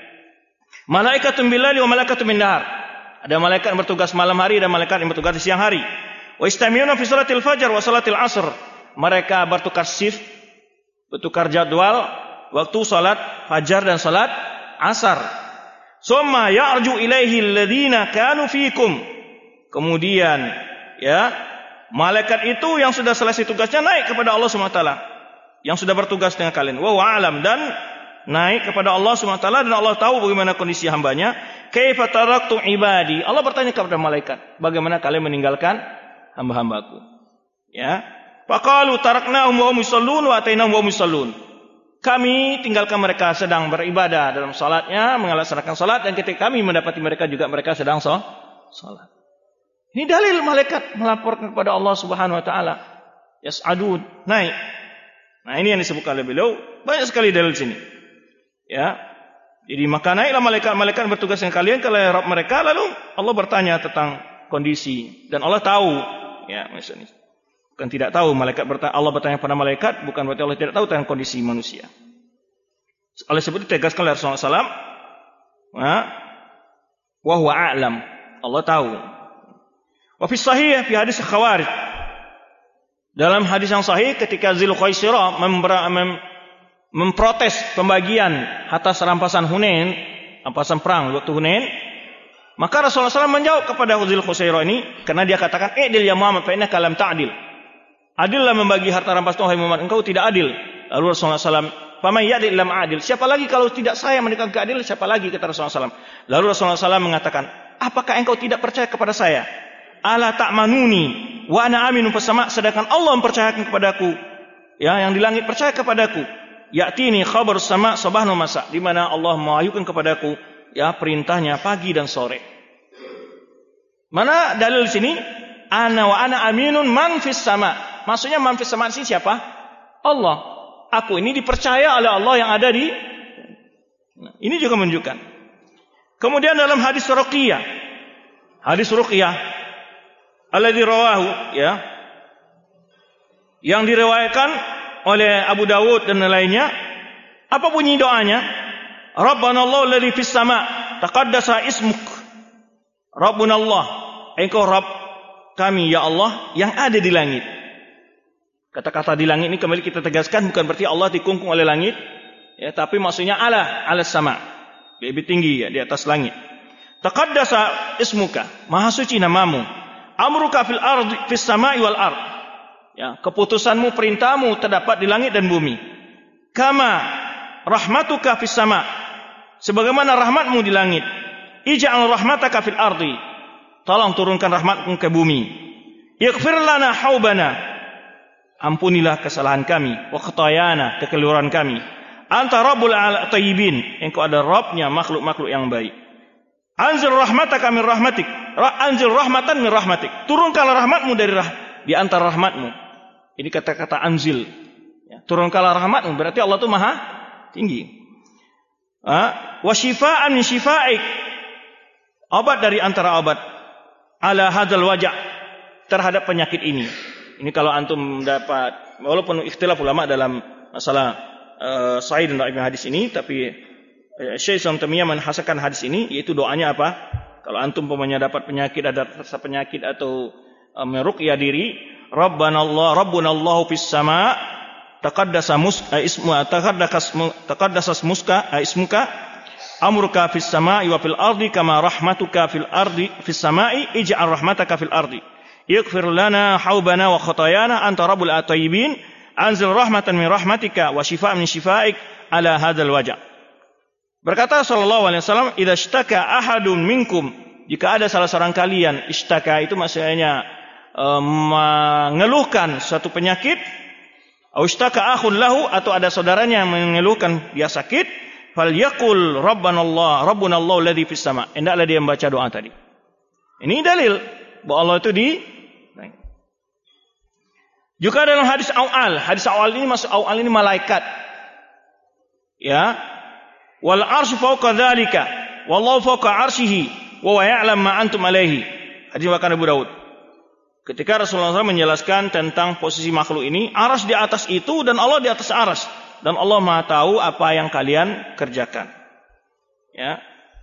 Malaikatun bil-laili wa malaikatun bin-nahar. Ada malaikat yang bertugas malam hari dan malaikat yang bertugas di siang hari. Wa istami'una fi salatil fajar wa salatil asr. Mereka bertukar shift, bertukar jadwal waktu salat fajar dan salat asar. Summa ya'rju ilaihi alladziina kanu fiikum. Kemudian ya, malaikat itu yang sudah selesai tugasnya naik kepada Allah Subhanahu wa taala, yang sudah bertugas dengan kalian. Wa alam, dan naik kepada Allah Subhanahu wa taala, dan Allah tahu bagaimana kondisi hambanya. Kaifa taraktum ibadi, Allah bertanya kepada malaikat, bagaimana kalian meninggalkan hamba-hambaku? Ya. Faqalu taraknahum wa hum yusallun wa atainahum wa hum yusallun. Kami tinggalkan mereka sedang beribadah dalam salatnya, melaksanakan salat, dan ketika kami mendapati mereka juga mereka sedang salat. Ini dalil malaikat melaporkan kepada Allah Subhanahu wa taala. Yas'adun, naik. Nah, ini yang disebutkan oleh beliau, banyak sekali dalil sini. Ya. Jadi maka naiklah malaikat-malaikat bertugas dengan kalian ke Rabb mereka, lalu Allah bertanya tentang kondisi, dan Allah tahu, ya, maksudnya. Bukan tidak tahu, malaikat bertanya, Allah bertanya pada malaikat, bukan berarti Allah tidak tahu tentang kondisi manusia. Oleh sebab itu tegaskan oleh Rasulullah sallallahu alaihi wasallam, wa huwa a'lam, Allah tahu. Wa fi sahih fi hadis Khawarij, Dalam hadis yang sahih ketika Zulkhuwaisirah mem- memprotes pembagian atas rampasan Hunain, rampasan perang waktu Hunain, maka Rasulullah shallallahu alaihi wasallam menjawab kepada Zulkhuwaisirah ini, karena dia katakan, "I'dil ya Muhammad, fa innaka lam ta'dil." Adillah membagi harta rampasan wahai Muhammad, engkau tidak adil. Lalu Rasulullah shallallahu alaihi wasallam, "Faman ya'dil lam adil?" Siapa lagi kalau tidak saya menegakkan keadilan, siapa lagi, kata Rasulullah shallallahu alaihi wasallam. Lalu Rasulullah shallallahu alaihi wasallam mengatakan, "Apakah engkau tidak percaya kepada saya? Ala ta'manuni wa ana aminu fis sama', sedangkan Allah mempercayakan kepadaku, ya, yang di langit percaya kepadaku. Ya'tini khabar sama' sabahna masa, di mana Allah mewahyukan kepadaku, ya, perintahnya pagi dan sore." Mana dalil di sini? Ana wa ana aminun man fis sama'. Maksudnya man fis sama' di sini siapa? Allah. Aku ini dipercaya oleh Allah yang ada di. Nah, ini juga menunjukkan. Kemudian dalam hadis Ruqyah, hadis Ruqyah alladzi rawahu, ya, yang diriwayatkan oleh Abu Dawud dan lainnya, apa bunyi doanya? Rabbana Allah alladzi fis sama' taqaddasa ismuk. Rabbuna Allah, engkau Rabb kami ya Allah yang ada di langit. Kata-kata di langit ini kembali kita tegaskan bukan berarti Allah dikungkung oleh langit, ya, tapi maksudnya ala ala sama, lebih tinggi, ya, di atas langit. Taqaddasa ismuka, maha suci namamu. Amruka fil ardi fis sama'i wal ard. Ya, keputusanmu, perintahmu terdapat di langit dan bumi. Kama rahmatuka fis sama', sebagaimana rahmatmu di langit. Ij'al rahmataka fil ardi, tolong turunkan rahmatmu ke bumi. Yaghfir lana haubana, ampunilah kesalahan kami, wa khatayana, kekeliruan kami. Anta rabbul tayyibin, engkau ada Rabbnya makhluk-makhluk yang baik. Anzil rahmataka min rahmatik, anzil rahmatan min rahmatik, turunkanlah rahmatmu dari rah, di antara rahmatmu. Ini kata-kata anzil, ya, turunkanlah rahmatmu, berarti Allah itu maha tinggi. Ah, wa shifaan min shifaik, obat dari antara obat. Ala hadzal wajah, terhadap penyakit ini. Ini kalau antum dapat, walaupun ikhtilaf ulama dalam masalah uh, sahih dan dhaif hadis ini, tapi uh, Syekh Ibnu Taimiyah menhasankan hadis ini, yaitu doanya apa? Kalau antum umpamanya dapat penyakit, ada rasa penyakit atau uh, meruqyah diri, Rabbana Allah, Rabbuna Allahu fis sama', taqaddasa muska ismu, taqaddas taqaddasas muska ismuka, amruka fis sama'i wa fil ardi kama rahmatuka fil ardi fis sama'i, ij'al rahmataka fil ardi. Yaghfir lana haubana wa khatayana anta rabbul tayyibin, anzil rahmatan min rahmatika wa shifaan min shifaik ala hadzal wajah. Berkata sallallahu alaihi wasallam, idza ishtaka ahadun minkum, jika ada salah seorang kalian, ishtaka itu maksudnya uh, mengeluhkan suatu penyakit, au ishtaka akhun lahu, atau ada saudaranya yang mengeluhkan dia sakit, falyaqul rabbana Allah, rabbuna Allah alladzi fis sama'. Hendaklah dia membaca doa tadi. Ini dalil bahwa Allah itu di. Juga dalam hadis awal, hadis awal ini maksud awal ini malaikat. Ya. Wal arsy fawqa dzalika, wallahu fawqa arsyihi, wa huwa ya'lam ma antum alaihi. Hadis riwayat Abu Dawud. Ketika Rasulullah shallallahu alaihi wasallam menjelaskan tentang posisi makhluk ini, arsy di atas itu dan Allah di atas arsy, dan Allah Maha tahu apa yang kalian kerjakan. Ya.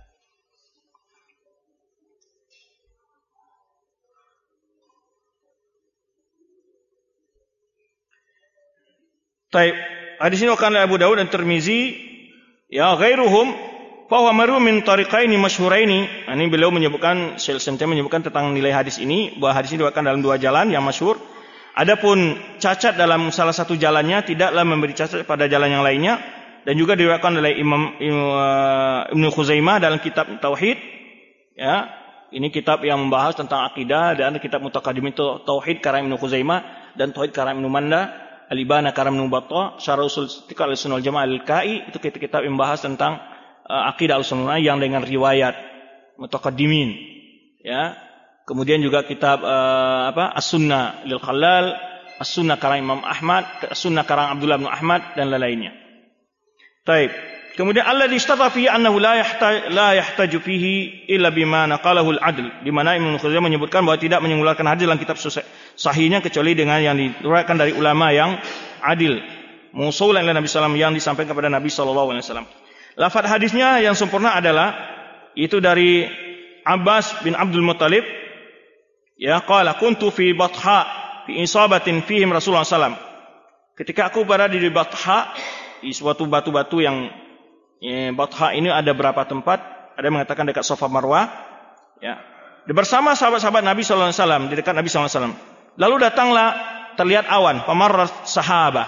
Taib. Hadis ini akan Abu Dawud dan Tirmizi, ya, ghairuhum fa huwa marwi min tariqaini masyhuraini. Ini beliau menyebutkan, Syekh Al-Albani menyebutkan tentang nilai hadis ini, bahwa hadis ini diriwayatkan dalam dua jalan yang masyhur. Adapun cacat dalam salah satu jalannya tidaklah memberi cacat pada jalan yang lainnya, dan juga diriwayatkan oleh Imam Ibnu Khuzaimah dalam kitab Tauhid. Ya, ini kitab yang membahas tentang akidah, dan kitab Mutaqaddimin Tauhid karang Ibnu Khuzaimah dan Tauhid karang Ibnu Manda, Al-Ibana karam Ibnu Battah, Syarh Ushul Iqtiqad Al-Sunnah Wal Jamaah Al-Kai, itu kitab yang membahas tentang uh, akidah Al-Sunnah yang dengan riwayat mutaqaddimin. Ya. Kemudian juga kitab uh, apa? As-Sunnah lil Khalal, As-Sunnah karang Imam Ahmad, As-Sunnah karang Abdullah bin Ahmad dan lain-lainnya. Taib. Kemudian alladzi istata fihi annahu la yahtaj la yahtaju fihi illa bima naqalahu al-adl, di mana Ibnu Khuzaimah menyebutkan bahwa tidak mengeluarkan hadis dalam kitab sahihnya kecuali dengan yang diriwayatkan dari ulama yang adil, musulan ila Nabi sallallahu alaihi wasallam, yang disampaikan kepada Nabi sallallahu alaihi wasallam. Lafaz hadisnya yang sempurna adalah itu dari Abbas bin Abdul Muttalib, ya, qala kuntu fi Batha fi isabatin fihim Rasulullah sallallahu alaihi wasallam. Ketika aku berada di Batha, di suatu batu-batu yang ya, Batha ini ada berapa tempat? Ada yang mengatakan dekat Safa Marwah, ya. Bersama sahabat-sahabat Nabi sallallahu alaihi wasallam di dekat Nabi sallallahu alaihi wasallam. Lalu datanglah terlihat awan, pamarrat sahabah.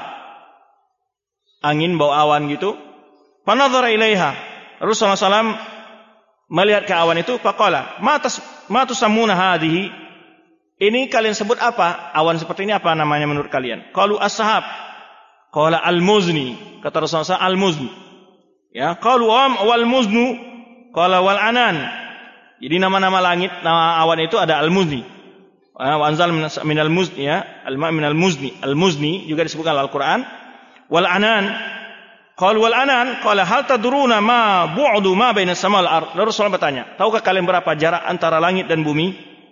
Angin bawa awan gitu. Fanadhara ilaiha. Rasulullah sallallahu alaihi wasallam melihat ke awan itu, faqala, "Ma tas ma tusammuna hadhihi?" Ini kalian sebut apa? Awan seperti ini apa namanya menurut kalian? Qalu as-sahab. Qala al-muzni. Kata Rasulullah sallallahu alaihi wasallam al-muzni. Ya, qalu wal muznu. Qala wal anan. Jadi nama-nama langit, nama awan itu ada al-muzni. Wa anzal minal muzni ya, al-ma' minal muzni. Al-muzni juga disebutkan Al-Qur'an. Wal anan. Qala wal anan, qala hal tadruna ma bu'du ma baina sama wal ard. Rasulullah bertanya, tahukah kalian berapa jarak antara langit dan bumi?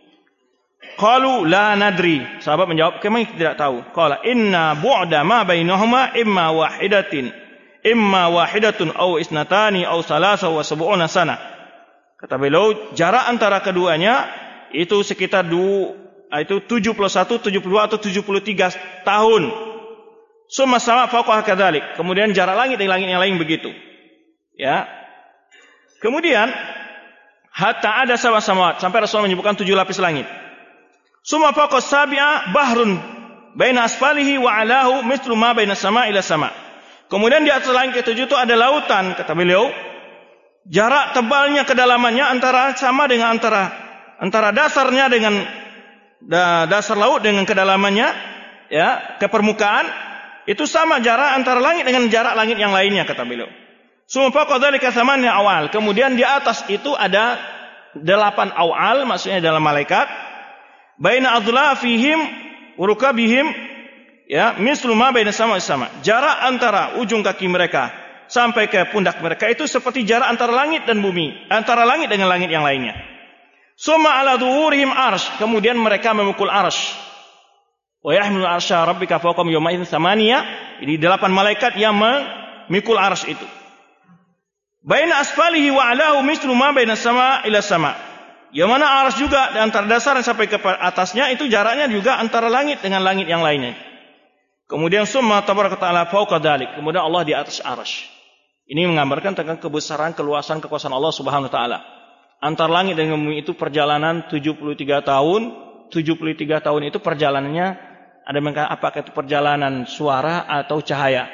Qalu la nadri. Sahabat menjawab, kami tidak tahu. Qala inna bu'da ma bainahuma imma wahidatin. Imma wahidatun aw isnatani aw salasa wa sab'una sana. Kata beliau, jarak antara keduanya itu sekitar du, itu tujuh puluh satu, tujuh puluh dua atau tujuh puluh tiga tahun. Summa sama fawqaha kadzalik. Kemudian jarak langit dengan langit yang lain begitu. Ya. Kemudian hatta ada sab'a samawat, sampai Rasulullah menyebutkan tujuh lapis langit. Summa fawqa sabi'a bahrun baina asfalihi wa alahu mithlu ma baina sama ila sama. Kemudian di atas langit ketujuh itu ada lautan, kata beliau. Jarak tebalnya kedalamannya antara sama dengan antara antara dasarnya dengan da, dasar laut dengan kedalamannya ya ke permukaan itu sama jarak antara langit dengan jarak langit yang lainnya, kata beliau. Summa faqa dzalika thamaniyah awal. Kemudian di atas itu ada delapan awal, maksudnya dalam malaikat. Baina adlafihim wa rukabihim ya mislu ma baina sama sama. Jarak antara ujung kaki mereka sampai ke pundak mereka itu seperti jarak antara langit dan bumi, antara langit dengan langit yang lainnya. Summa ala dhuhurihim arsh, kemudian mereka memukul arsh. Wa yahmilu arsya rabbika fawqahum yawma idzin thamaniyah. Ini delapan malaikat yang memikul arsh itu. Baina asfalihi wa alahu mislu ma baina sama ila sama. Yang mana arsh juga antara dasar sampai ke atasnya itu jaraknya juga antara langit dengan langit yang lainnya. Kemudian summa tabaraka ta'ala fawqa dzalik. Kemudian Allah di atas arsh. Ini menggambarkan tentang kebesaran, keluasan, kekuasaan Allah Subhanahu wa taala. Antar langit dan bumi itu perjalanan tujuh puluh tiga tahun. tujuh puluh tiga tahun itu perjalanannya ada mengatakan apakah itu perjalanan suara atau cahaya.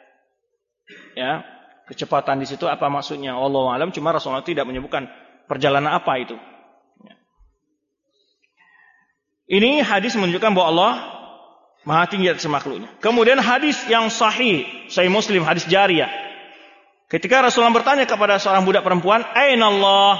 Ya, kecepatan di situ apa maksudnya? Wallahu a'lam, cuma Rasulullah tidak menyebutkan perjalanan apa itu. Ya. Ini hadis menunjukkan bahwa Allah Maha tinggi atas makhluknya. Kemudian hadis yang sahih, Sahih Muslim, hadis jariyah. Ketika Rasulullah bertanya kepada seorang budak perempuan, "Aina Allah?"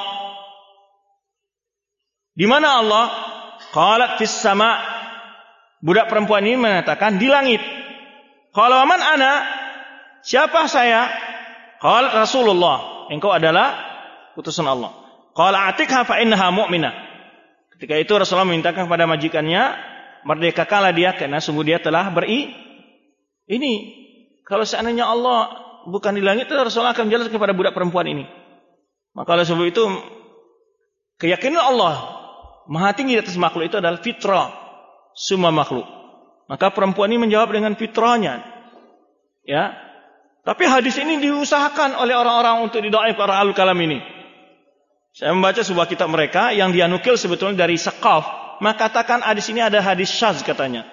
Di mana Allah? Qalat fis sama. Budak perempuan ini mengatakan di langit. Qala man ana? Siapa saya? Qalat Rasulullah. Engkau adalah utusan Allah. Qala atikha fa innaha mu'minah. Ketika itu Rasulullah memintakan kepada majikannya, merdekakanlah dia karena sungguh dia telah beri. Ini kalau seandainya Allah bukan di langit, Rasulullah akan menjelaskan kepada budak perempuan ini. Maka oleh sebab itu keyakinan Allah Maha tinggi di atas makhluk itu adalah fitrah semua makhluk. Maka perempuan ini menjawab dengan fitrahnya. Ya. Tapi hadis ini diusahakan oleh orang-orang untuk didoakan para ahlul kalam ini. Saya membaca sebuah kitab mereka yang dia nukil sebetulnya dari Saqaf. Maka katakan hadis ini ada hadis syadz katanya.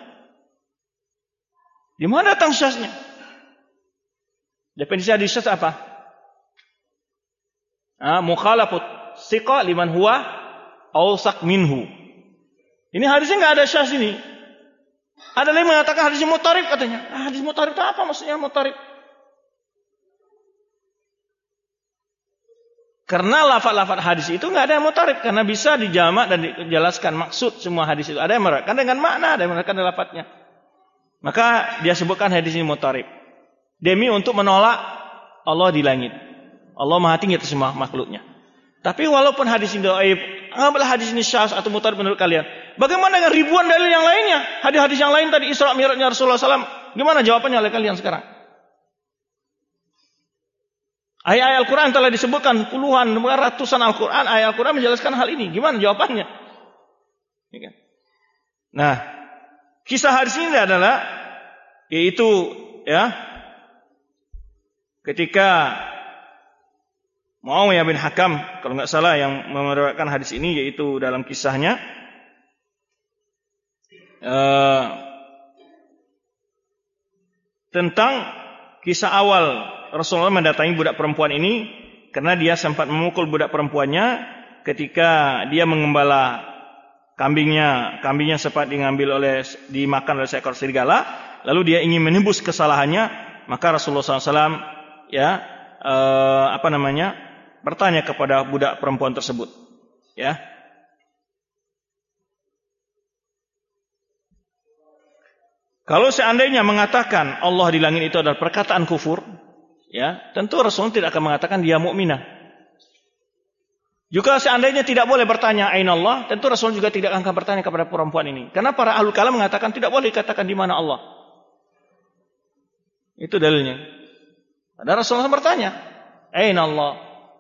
Di mana datang syadznya? Definisi hadis syadz apa? Ah, mukhalafut thiqa liman huwa awsaq minhu. Ini hadisnya enggak ada syadz ini. Ada yang mengatakan hadisnya mutarib katanya. Ah, hadis mutarib itu apa maksudnya mutarib? Karena lafaz-lafaz hadis itu enggak ada yang mutarib karena bisa dijamak dan dijelaskan maksud semua hadis itu. Ada yang menerangkan dengan makna, ada yang menerangkan dengan lafaznya. Maka dia sebutkan hadis ini mutarib. Demi untuk menolak Allah di langit. Allah Maha tinggi atas semua makhluknya. Tapi walaupun hadis ini dhaif, anggaplah hadis ini syadz atau mutarib menurut kalian. Bagaimana dengan ribuan dalil yang lainnya? Hadis-hadis yang lain tadi Isra Mi'rajnya Rasulullah sallallahu alaihi wasallam. Gimana jawabannya oleh kalian sekarang? Ayat-ayat Al-Quran telah disebutkan puluhan, ratusan Al-Quran, ayat Al-Quran menjelaskan hal ini. Gimana jawabannya? Nah, Kisah hadis ini adalah yaitu ya ketika Muawiyah bin Hakam kalau nggak salah yang meriwayatkan hadis ini, yaitu dalam kisahnya uh, tentang kisah awal Rasulullah mendatangi budak perempuan ini karena dia sempat memukul budak perempuannya ketika dia mengembala kambingnya. Kambingnya sempat diambil oleh dimakan oleh seekor serigala, lalu dia ingin menebus kesalahannya, maka Rasulullah shallallahu alaihi wasallam ya eh, apa namanya bertanya kepada budak perempuan tersebut, ya. Kalau seandainya mengatakan Allah di langit itu adalah perkataan kufur, ya, tentu Rasulullah tidak akan mengatakan dia mukminah. Juga seandainya tidak boleh bertanya aina Allah, tentu Rasulullah juga tidak akan bertanya kepada perempuan ini. Karena para ahlul kalam mengatakan tidak boleh dikatakan di mana Allah. Itu dalilnya. Ada Rasulullah bertanya, aina Allah?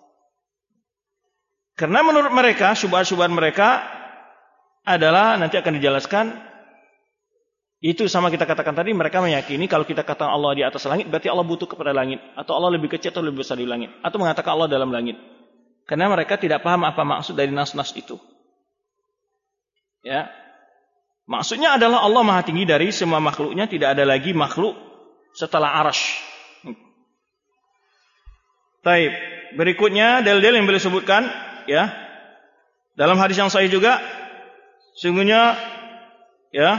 Karena menurut mereka, syubhat-syubhat mereka adalah nanti akan dijelaskan. Itu sama kita katakan tadi, mereka meyakini kalau kita katakan Allah di atas langit, berarti Allah butuh kepada langit. Atau Allah lebih kecil atau lebih besar di langit. Atau mengatakan Allah dalam langit. Karena mereka tidak paham apa maksud dari nas-nas itu. Ya. Maksudnya adalah Allah Maha tinggi dari semua makhluknya, tidak ada lagi makhluk setelah arasy. Baik, berikutnya dalil-dalil yang beliau sebutkan, ya. Dalam hadis yang sahih juga, sungguhnya ya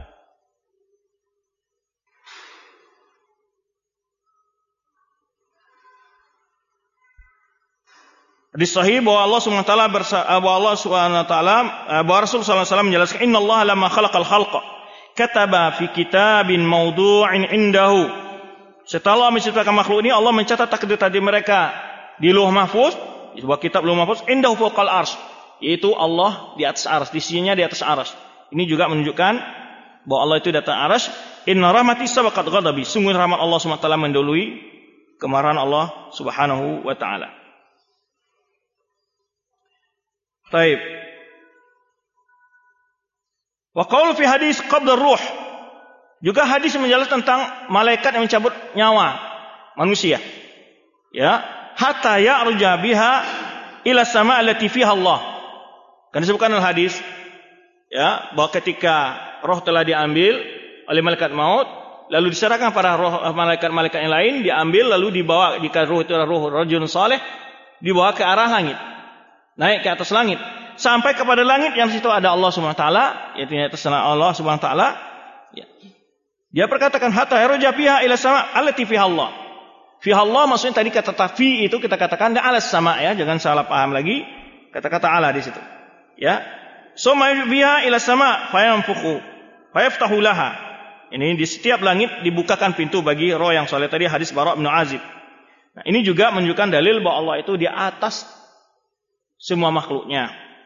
hadis sahih bahwa Allah Subhanahu wa taala bahwa Allah Subhanahu wa taala bahwa Rasul sallallahu alaihi wasallam menjelaskan innallaha lamma khalaqal khalqa kataba fi kitabin mawdu'in indahu. Setelah Allah menciptakan makhluk ini, Allah mencatat takdir tadi mereka di Lauh Mahfuz, di sebuah kitab Lauh Mahfuz, indahu fawqal arsy, yaitu Allah di atas arsy, di sisinya di atas arsy. Ini juga menunjukkan bahwa Allah itu di atas arsy. Inna rahmati sabaqat ghadabi, sungguh rahmat Allah Subhanahu wa taala mendahului kemarahan Allah Subhanahu wa taala. Baik. Wa qaul fi hadis qabd ar-ruh. Juga hadis menjelaskan tentang malaikat yang mencabut nyawa manusia. Ya, hatta ya'ruja biha ila sama' allati fiha Allah. Kan disebutkan dalam hadis ya, bahwa ketika roh telah diambil oleh malaikat maut, lalu diserahkan pada roh malaikat-malaikat yang lain, diambil lalu dibawa, jika roh itu adalah roh rajulun saleh, dibawa ke arah langit. Naik ke atas langit sampai kepada langit yang situ ada Allah Subhanahu wa taala, yaitu di atas Allah Subhanahu wa taala. Ya. Dia berkatakan hatta yarja fiha ila sama allati fiha Allah. Fiha Allah maksudnya tadi kata fi itu kita katakan ala sama, ya, jangan salah paham lagi kata-kata ala di situ. Ya. Summa biha ila sama fayanfukhu fayaftahu laha. Ini di setiap langit dibukakan pintu bagi roh yang saleh tadi, hadis Bara' bin Azib. Nah, ini juga menunjukkan dalil bahwa Allah itu di atas semua makhluknya,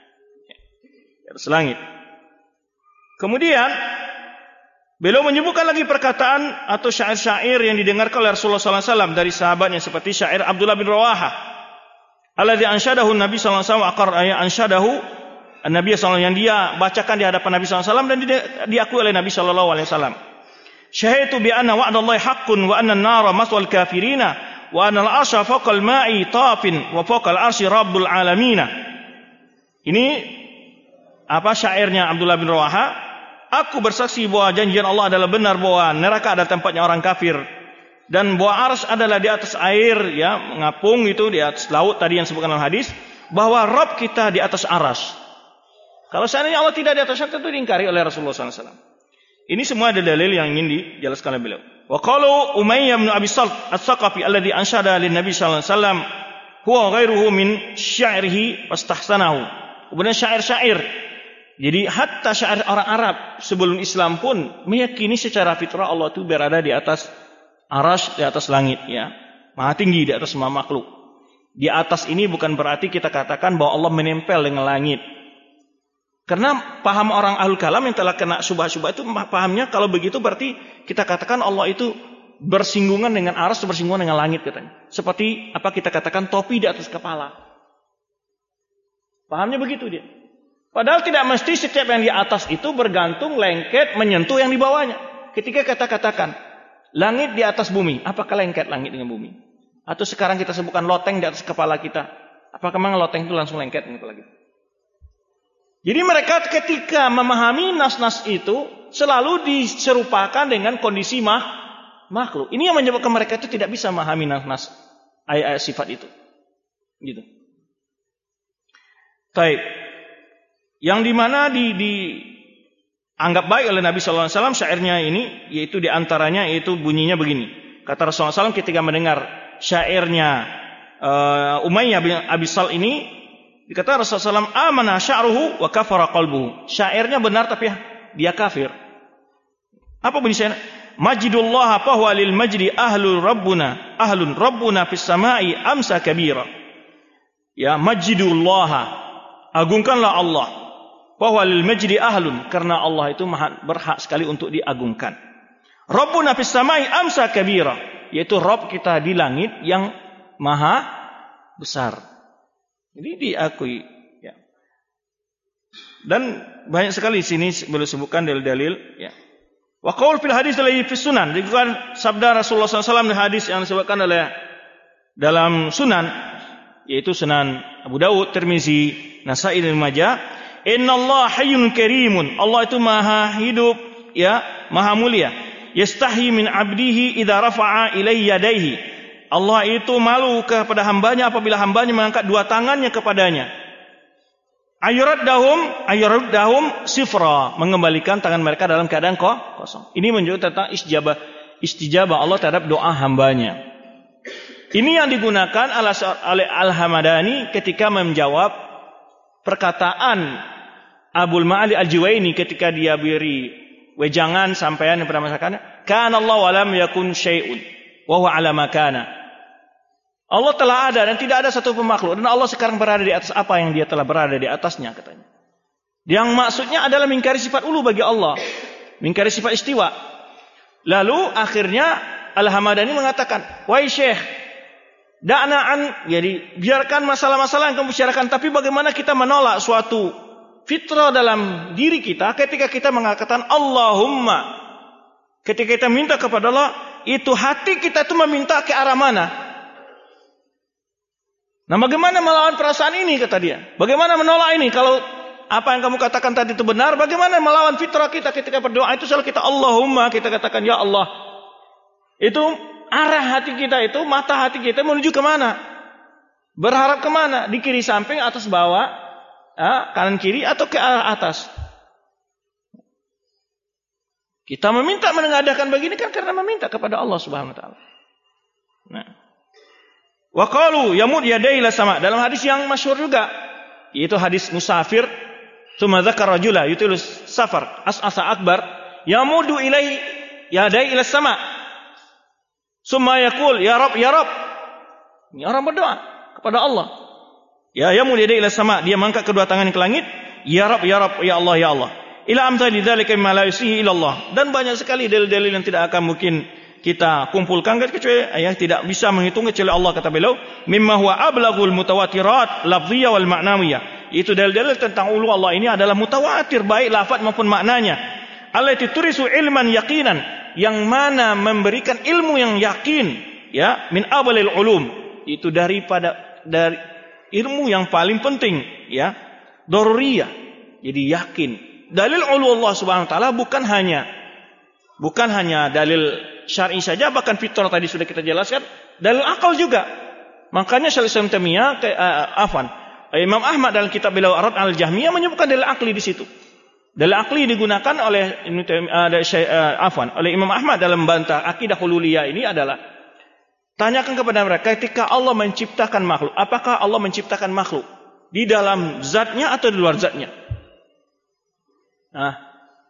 di atas langit. Kemudian beliau menyebutkan lagi perkataan atau syair-syair yang didengarkan oleh Rasulullah sallallahu alaihi wasallam dari sahabatnya, seperti syair Abdullah bin Rawaha, alladzi ansyadahu Nabi sallallahu alaihi wasallam, aqar ayat ansyadahu an-Nabi sallallahu alaihi wasallam, yang dia bacakan di hadapan Nabi sallallahu alaihi wasallam dan diakui oleh Nabi sallallahu alaihi wasallam. Syahidtu bi anna wa'dallahi haqqun wa anna an-nara maswal kafirina wa anal arsya fawqal ma'i tafin wa fawqal arsy rabbul alamin. Ini apa syairnya Abdullah bin Rawaha? Aku bersaksi bahwa janjian Allah adalah benar, bahwa neraka ada tempatnya orang kafir, dan bahwa arsy adalah di atas air, ya, mengapung itu di atas laut tadi yang disebutkan dalam hadis, bahwa Rabb kita di atas arsy. Kalau seandainya Allah tidak di atas arsy, tentu diingkari oleh Rasulullah sallallahu alaihi wasallam. Ini semua ada dalil yang ingin dijelaskan oleh beliau. Wa qalu Umayyah bin Abi Salt As-Saqafi alladhi ansyada lin Nabi sallallahu alaihi wasallam huwa ghairuhu min syairihi fastahsanahu. Kemudian syair-syair. Jadi hatta syair orang Arab sebelum Islam pun meyakini secara fitrah Allah itu berada di atas arsy, di atas langit, ya. Maha tinggi di atas semua makhluk. Di atas ini bukan berarti kita katakan bahwa Allah menempel dengan langit. Karena paham orang ahlul kalam yang telah kena syubhat-syubhat itu pahamnya kalau begitu berarti kita katakan Allah itu bersinggungan dengan arsy, bersinggungan dengan langit katanya. Seperti apa kita katakan topi di atas kepala. Pahamnya begitu dia. Padahal tidak mesti setiap yang di atas itu bergantung lengket menyentuh yang di bawahnya. Ketika kita katakan langit di atas bumi, apakah lengket langit dengan bumi? Atau sekarang kita sebutkan loteng di atas kepala kita, apakah memang loteng itu langsung lengket dengan kepala kita? Jadi mereka ketika memahami nas-nas itu selalu diserupakan dengan kondisi mah, makhluk. Ini yang menyebabkan mereka itu tidak bisa memahami nas-nas ayat-ayat sifat itu. Gitu. Baik. Yang dimana di, di anggap baik oleh Nabi Sallallahu Alaihi Wasallam syairnya ini, yaitu diantaranya yaitu bunyinya begini. Kata Rasulullah Sallallahu Alaihi Wasallam ketika mendengar syairnya uh, Umayyah bin Abi Sal ini, dikata Rasulullah Sallallahu Alaihi Wasallam, amana sya'ruhu wa kafara qalbuhu. Syairnya benar tapi dia kafir. Apa bunyi syair? Majidullah fahuwa lil majdi ahlul rabbuna ahlun rabbuna fis samai amsa kabira. Ya, majidullah, agungkanlah Allah. Fahuwa lil majdi ahlun, karena Allah itu maha berhak sekali untuk diagungkan. Rabbuna fis samai amsa kabira, yaitu Rabb kita di langit yang maha besar. Jadi diakui, ya. Dan banyak sekali di sini boleh sebutkan dalil-dalil, ya. Wa qaul fil hadis alladhi fi sunan, dikatakan sabda Rasulullah sallallahu alaihi wasallam di hadis yang disebutkan oleh dalam sunan, yaitu Sunan Abu Dawud, Tirmizi, Nasa'i dan Majah. Innallaha hayyun karimun. Allah itu maha hidup, ya, maha mulia. Yastahi min 'abdihi idza rafa'a ilaihi yadayhi. Allah itu malu kepada hambanya apabila hambanya mengangkat dua tangannya kepadanya. Ayuraddahum ayuraddahum sifra, mengembalikan tangan mereka dalam keadaan kosong. Ini menunjukkan tentang istijabah istijabah Allah terhadap doa hambanya. Ini yang digunakan oleh Al-Hamadani ketika menjawab perkataan Abul Ma'ali Al-Juwaini ketika dia beri wejangan sampaian kepada masyarakatnya, kana Allah wa lam yakun syai'un wa huwa 'ala ma kana. Allah telah ada dan tidak ada satu pun makhluk, dan Allah sekarang berada di atas apa yang dia telah berada di atasnya, katanya. Yang maksudnya adalah mengingkari sifat ulu bagi Allah, mengingkari sifat istiwa. Lalu akhirnya Al-Hamadani mengatakan, wahai Syekh, da'na'an, jadi biarkan masalah-masalah yang kamu bicarakan, tapi bagaimana kita menolak suatu fitrah dalam diri kita ketika kita mengatakan Allahumma, ketika kita minta kepada Allah, itu hati kita itu meminta ke arah mana? Nah, bagaimana melawan perasaan ini, kata dia? Bagaimana menolak ini? Kalau apa yang kamu katakan tadi itu benar, bagaimana melawan fitrah kita ketika berdoa itu selalu kita Allahumma, kita katakan ya Allah. Itu arah hati kita itu, mata hati kita menuju kemana? Berharap kemana? Di kiri samping, atas bawah, ya, kanan kiri, atau ke arah atas? Kita meminta menengadakan begini kan karena meminta kepada Allah Subhanahu wa taala. Nah, wa qalu yamud yadayhi ila sama, dalam hadis yang masyhur juga, yaitu hadis musafir, tsumma dzakara rajula yutilus safar as'asa akbar yamudu ilaihi yadayhi ila sama. Summa yaqul ya Rabb ya Rabb. Ini orang berdoa kepada Allah. Ya yamud yadayhi ila sama, dia mengangkat kedua tangannya ke langit, ya Rabb ya Rabb, ya Allah ya Allah. Ila amthali dzalika mimma la yusihi ila Allah. Dan banyak sekali dalil-dalil yang tidak akan mungkin kita kumpulkan kecuali ya tidak bisa menghitung kecuali Allah, kata beliau, mimma huwa ablaghul mutawatirat lafziyah wal ma'nawiyah. Itu dalil-dalil tentang ulu Allah ini adalah mutawatir, baik lafaz maupun maknanya. Allati turisu ilman yaqinan, yang mana memberikan ilmu yang yakin, ya, min abalil ulum, itu daripada dari ilmu yang paling penting, ya, daruriyah. Jadi yakin. Dalil ulu Allah Subhanahu wa taala bukan hanya bukan hanya dalil syar'i saja, bahkan fitrah tadi sudah kita jelaskan, dalil akal juga. Makanya Syaikhul Islam Taimiyah uh, afan Imam Ahmad dalam kitab beliau Ar-Rad al-Jahmiyah menyebutkan dalil akli di situ. Dalil akli digunakan oleh uh, uh, afan oleh Imam Ahmad dalam membantah akidah hululiyah ini adalah, tanyakan kepada mereka, ketika Allah menciptakan makhluk, apakah Allah menciptakan makhluk di dalam zatnya atau di luar zatnya? Nah,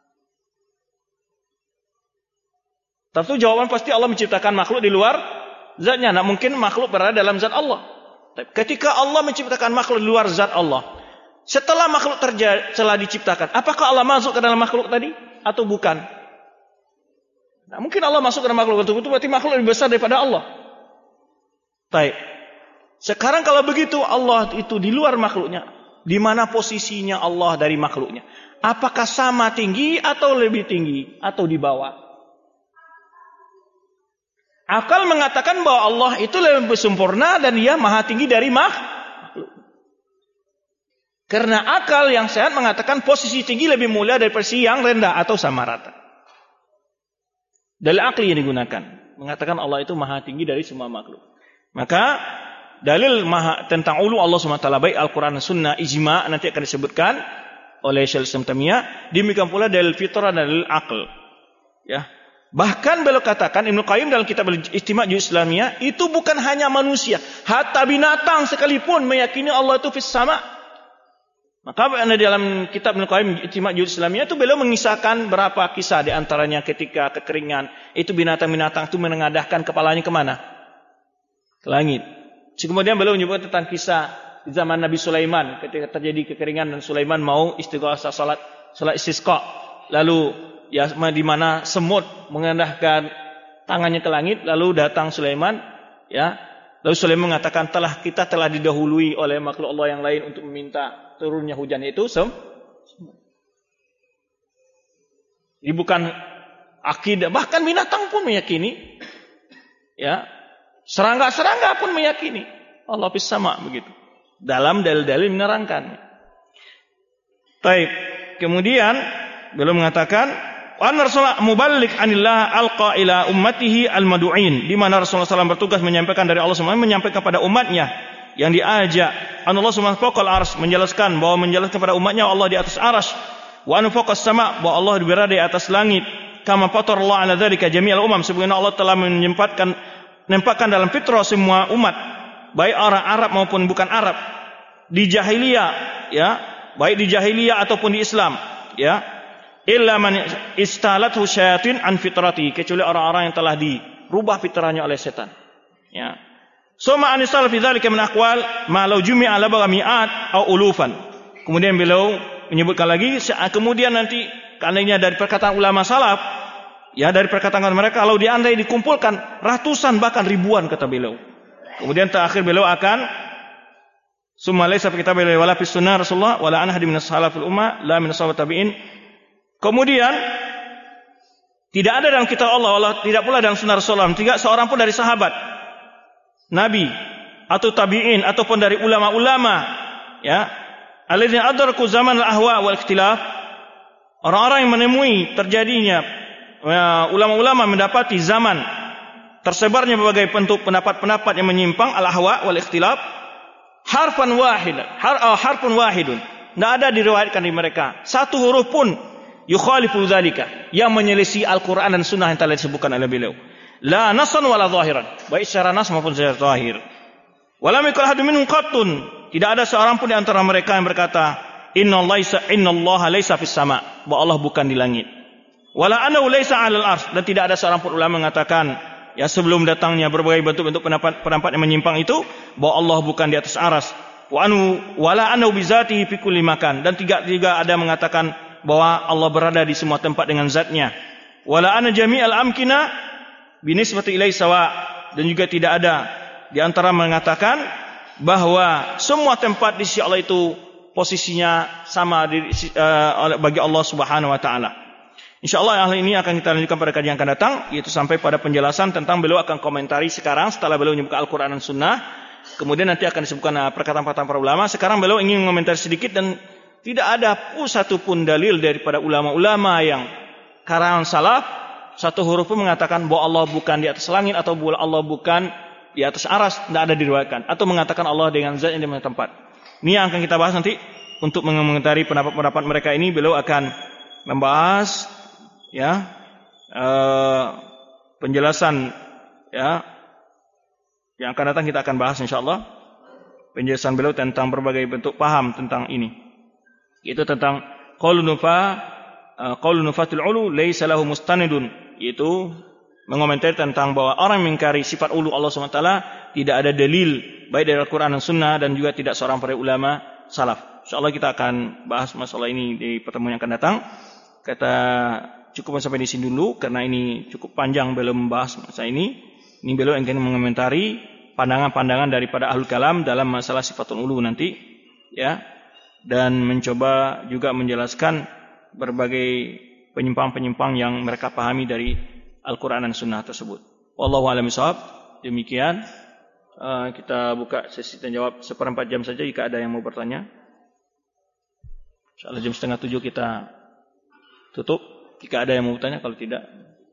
tentu jawaban pasti Allah menciptakan makhluk di luar zatnya. Nah, mungkin makhluk berada dalam zat Allah. Ketika Allah menciptakan makhluk di luar zat Allah, setelah makhluk terjadi, telah diciptakan, apakah Allah masuk ke dalam makhluk tadi atau bukan? Nah, mungkin Allah masuk ke dalam makhluk itu, itu berarti makhluk lebih besar daripada Allah. Baik. Sekarang kalau begitu Allah itu di luar makhluknya, Di mana posisinya Allah dari makhluknya? Apakah sama tinggi atau lebih tinggi atau di bawah? Akal mengatakan bahwa Allah itu lebih sempurna dan Dia maha tinggi dari makhluk. Karena akal yang sehat mengatakan posisi tinggi lebih mulia dari posisi yang rendah atau sama rata. Dalil akli yang digunakan mengatakan Allah itu maha tinggi dari semua makhluk. Maka dalil maha tentang ulu Allah subhanahu wa taala baik Al-Quran dan Sunnah ijma nanti akan disebutkan oleh Syekh Islam Taimiyah. Demikian pula dalil fitrah dan dalil akal. Ya. Bahkan beliau katakan Ibnu Qayyim dalam kitab Ijtima' Juz' Islamiyah itu bukan hanya manusia, hatta binatang sekalipun meyakini Allah itu fis sama. Maka dalam kitab Ibnu Qayyim Ijtima' Juz' Islamiyah itu beliau mengisahkan berapa kisah di antaranya ketika kekeringan itu binatang-binatang itu menengadahkan kepalanya kemana? Ke langit. Kemudian beliau menyebut tentang kisah di zaman Nabi Sulaiman ketika terjadi kekeringan dan Sulaiman mau istighosah salat salat istisqa. Lalu ya di mana semut mengendahkan tangannya ke langit, lalu datang Sulaiman, ya. Lalu Sulaiman mengatakan telah kita telah didahului oleh makhluk Allah yang lain untuk meminta turunnya hujan itu sem. Ini bukan akidah, bahkan binatang pun meyakini, ya. Serangga-serangga pun meyakini Allah fis sama begitu. Dalam dalil-dalil menerangkan. Baik. Kemudian beliau mengatakan wa Rasulullah muballigh anillah alqa ila ummatihi almadu'in, di mana Rasulullah sallallahu alaihi wasallam bertugas menyampaikan dari Allah Subhanahu wa taala, menyampaikan kepada umatnya yang diajak. Allah Subhanahu wa taala arsy, menjelaskan bahwa menjelaskan kepada umatnya Allah di atas arsy. Wa an fawqas sama', bahwa Allah berada di atas langit. Kama fatarallahu ala dzalika jami'al umam, sebagaimana Allah telah menyempatkan menempatkan dalam fitrah semua umat, baik orang Arab maupun bukan Arab, di jahiliyah, ya, baik di jahiliyah ataupun di Islam, ya. Illa man istalathu syayatin an fitrati, kecuali orang-orang yang telah dirubah fitrahnya oleh setan, ya. Suma anisal fi dzalika min aqwal ma law jumi'a la baga mi'at au ulufan. Kemudian beliau menyebutkan lagi, kemudian nanti seandainya dari perkataan ulama salaf, ya, dari perkataan mereka kalau diandai dikumpulkan ratusan bahkan ribuan, kata beliau. Kemudian terakhir beliau akan summa laysa fi kitab wala fi sunnah Rasulullah wala an ahadi minas salafil ummah la minas sahabat tabi'in. Kemudian tidak ada dalam kitab Allah, Allah tidak pula dalam sunnah Rasulullah, tidak seorang pun dari sahabat, nabi atau tabi'in ataupun dari ulama-ulama, ya, alladzina adraku zaman al-ahwa wal ikhtilaf, orang-orang yang menemui terjadinya ulama-ulama mendapati zaman tersebarnya berbagai bentuk pendapat-pendapat yang menyimpang, al-ahwa wal ikhtilaf, harfan wahid, har, uh, harfun wahidun, tidak ada diriwayatkan di mereka satu huruf pun yukhalifu dzalika, yang menyelisih Al-Qur'an dan sunnah yang telah disebutkan oleh beliau, la nasan wala zahiran, baik secara nas maupun secara zahir. Walam yakul ahadun minhum qattun, tidak ada seorang pun di antara mereka yang berkata innallaha innallaha laisa fis sama, bahwa Allah bukan di langit. Wala annahu laisa 'alal arsy, dan tidak ada seorang pun ulama mengatakan, ya, sebelum datangnya berbagai bentuk-bentuk pendapat-pendapat yang menyimpang itu, bahwa Allah bukan di atas aras. Wa anu wala annahu bi dzatihi fi kulli makan, dan tidak juga ada mengatakan bahwa Allah berada di semua tempat dengan zatnya. Wala anna jami'al amkina binisbati ilaihi sawa, dan juga tidak ada di antara mengatakan bahwa semua tempat di sisi Allah itu posisinya sama di, uh, bagi Allah Subhanahu wa taala. Insyaallah hal ini akan kita lanjutkan pada kajian yang akan datang, yaitu sampai pada penjelasan tentang beliau akan komentari sekarang setelah beliau menyebutkan Al-Quran dan Sunnah. Kemudian nanti akan disebutkan perkataan-perkataan para ulama. Sekarang beliau ingin mengomentari sedikit, dan tidak ada pun satu pun dalil daripada ulama-ulama yang karangan salaf satu huruf pun mengatakan bahwa Allah bukan di atas langit atau bahwa Allah bukan di atas aras, tidak ada diriwayatkan, atau mengatakan Allah dengan zat yang di mana tempat. Ini yang akan kita bahas nanti. Untuk mengomentari pendapat-pendapat mereka ini, beliau akan membahas, ya, uh, penjelasan, ya, yang akan datang kita akan bahas insyaallah penjelasan beliau tentang berbagai bentuk paham tentang ini. Itu tentang qaulun nufa uh, qaulun nufatul ulu laisa lahu mustanidun, yaitu mengomentari tentang bahwa orang yang mengingkari sifat ulu Allah Subhanahu wa taala tidak ada dalil baik dari Al-Qur'an dan Sunnah, dan juga tidak seorang para ulama salaf. Insyaallah kita akan bahas masalah ini di pertemuan yang akan datang. Kata cukup sampai di sini dulu karena ini cukup panjang belum membahas masalah ini. Ini beliau ingin mengomentari pandangan-pandangan daripada Ahlul Kalam dalam masalah sifatul ulu nanti, ya. dan mencoba juga menjelaskan berbagai penyimpang-penyimpang yang mereka pahami dari Al-Quran dan Sunnah tersebut. Wallahu a'lam bishawab. Demikian uh, kita buka sesi tanya jawab seperempat jam saja jika ada yang mau bertanya. Insyaallah jam setengah tujuh kita tutup. Jika ada yang mau bertanya, kalau tidak,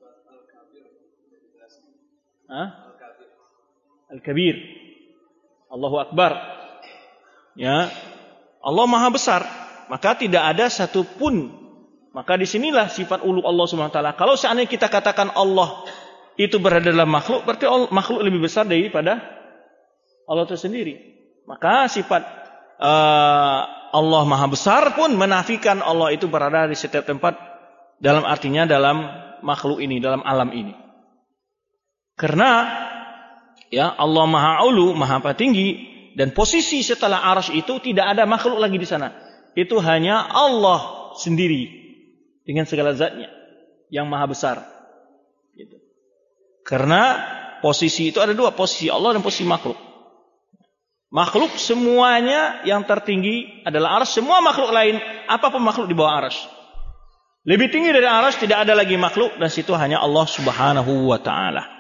Hah? Al-Kabir, Allahu Akbar. Ya, Allah Maha Besar, maka tidak ada satupun. Maka disinilah sifat ulu Allah Subhanahu Wa Taala. Kalau seandainya kita katakan Allah itu berada dalam makhluk, berarti makhluk lebih besar daripada Allah itu sendiri. Maka sifat uh, Allah Maha Besar pun menafikan Allah itu berada di setiap tempat, dalam artinya dalam makhluk ini, dalam alam ini. Karena ya Allah Maha Ulu, Maha Tinggi, dan posisi setelah arsy itu tidak ada makhluk lagi di sana. Itu hanya Allah sendiri dengan segala zatnya yang Maha Besar. Gitu. Karena posisi itu ada dua, posisi Allah dan posisi makhluk. Makhluk semuanya yang tertinggi adalah arsy. Semua makhluk lain, apapun makhluk di bawah arsy. Lebih tinggi dari arsy tidak ada lagi makhluk, dan situ hanya Allah Subhanahu wa Ta'ala.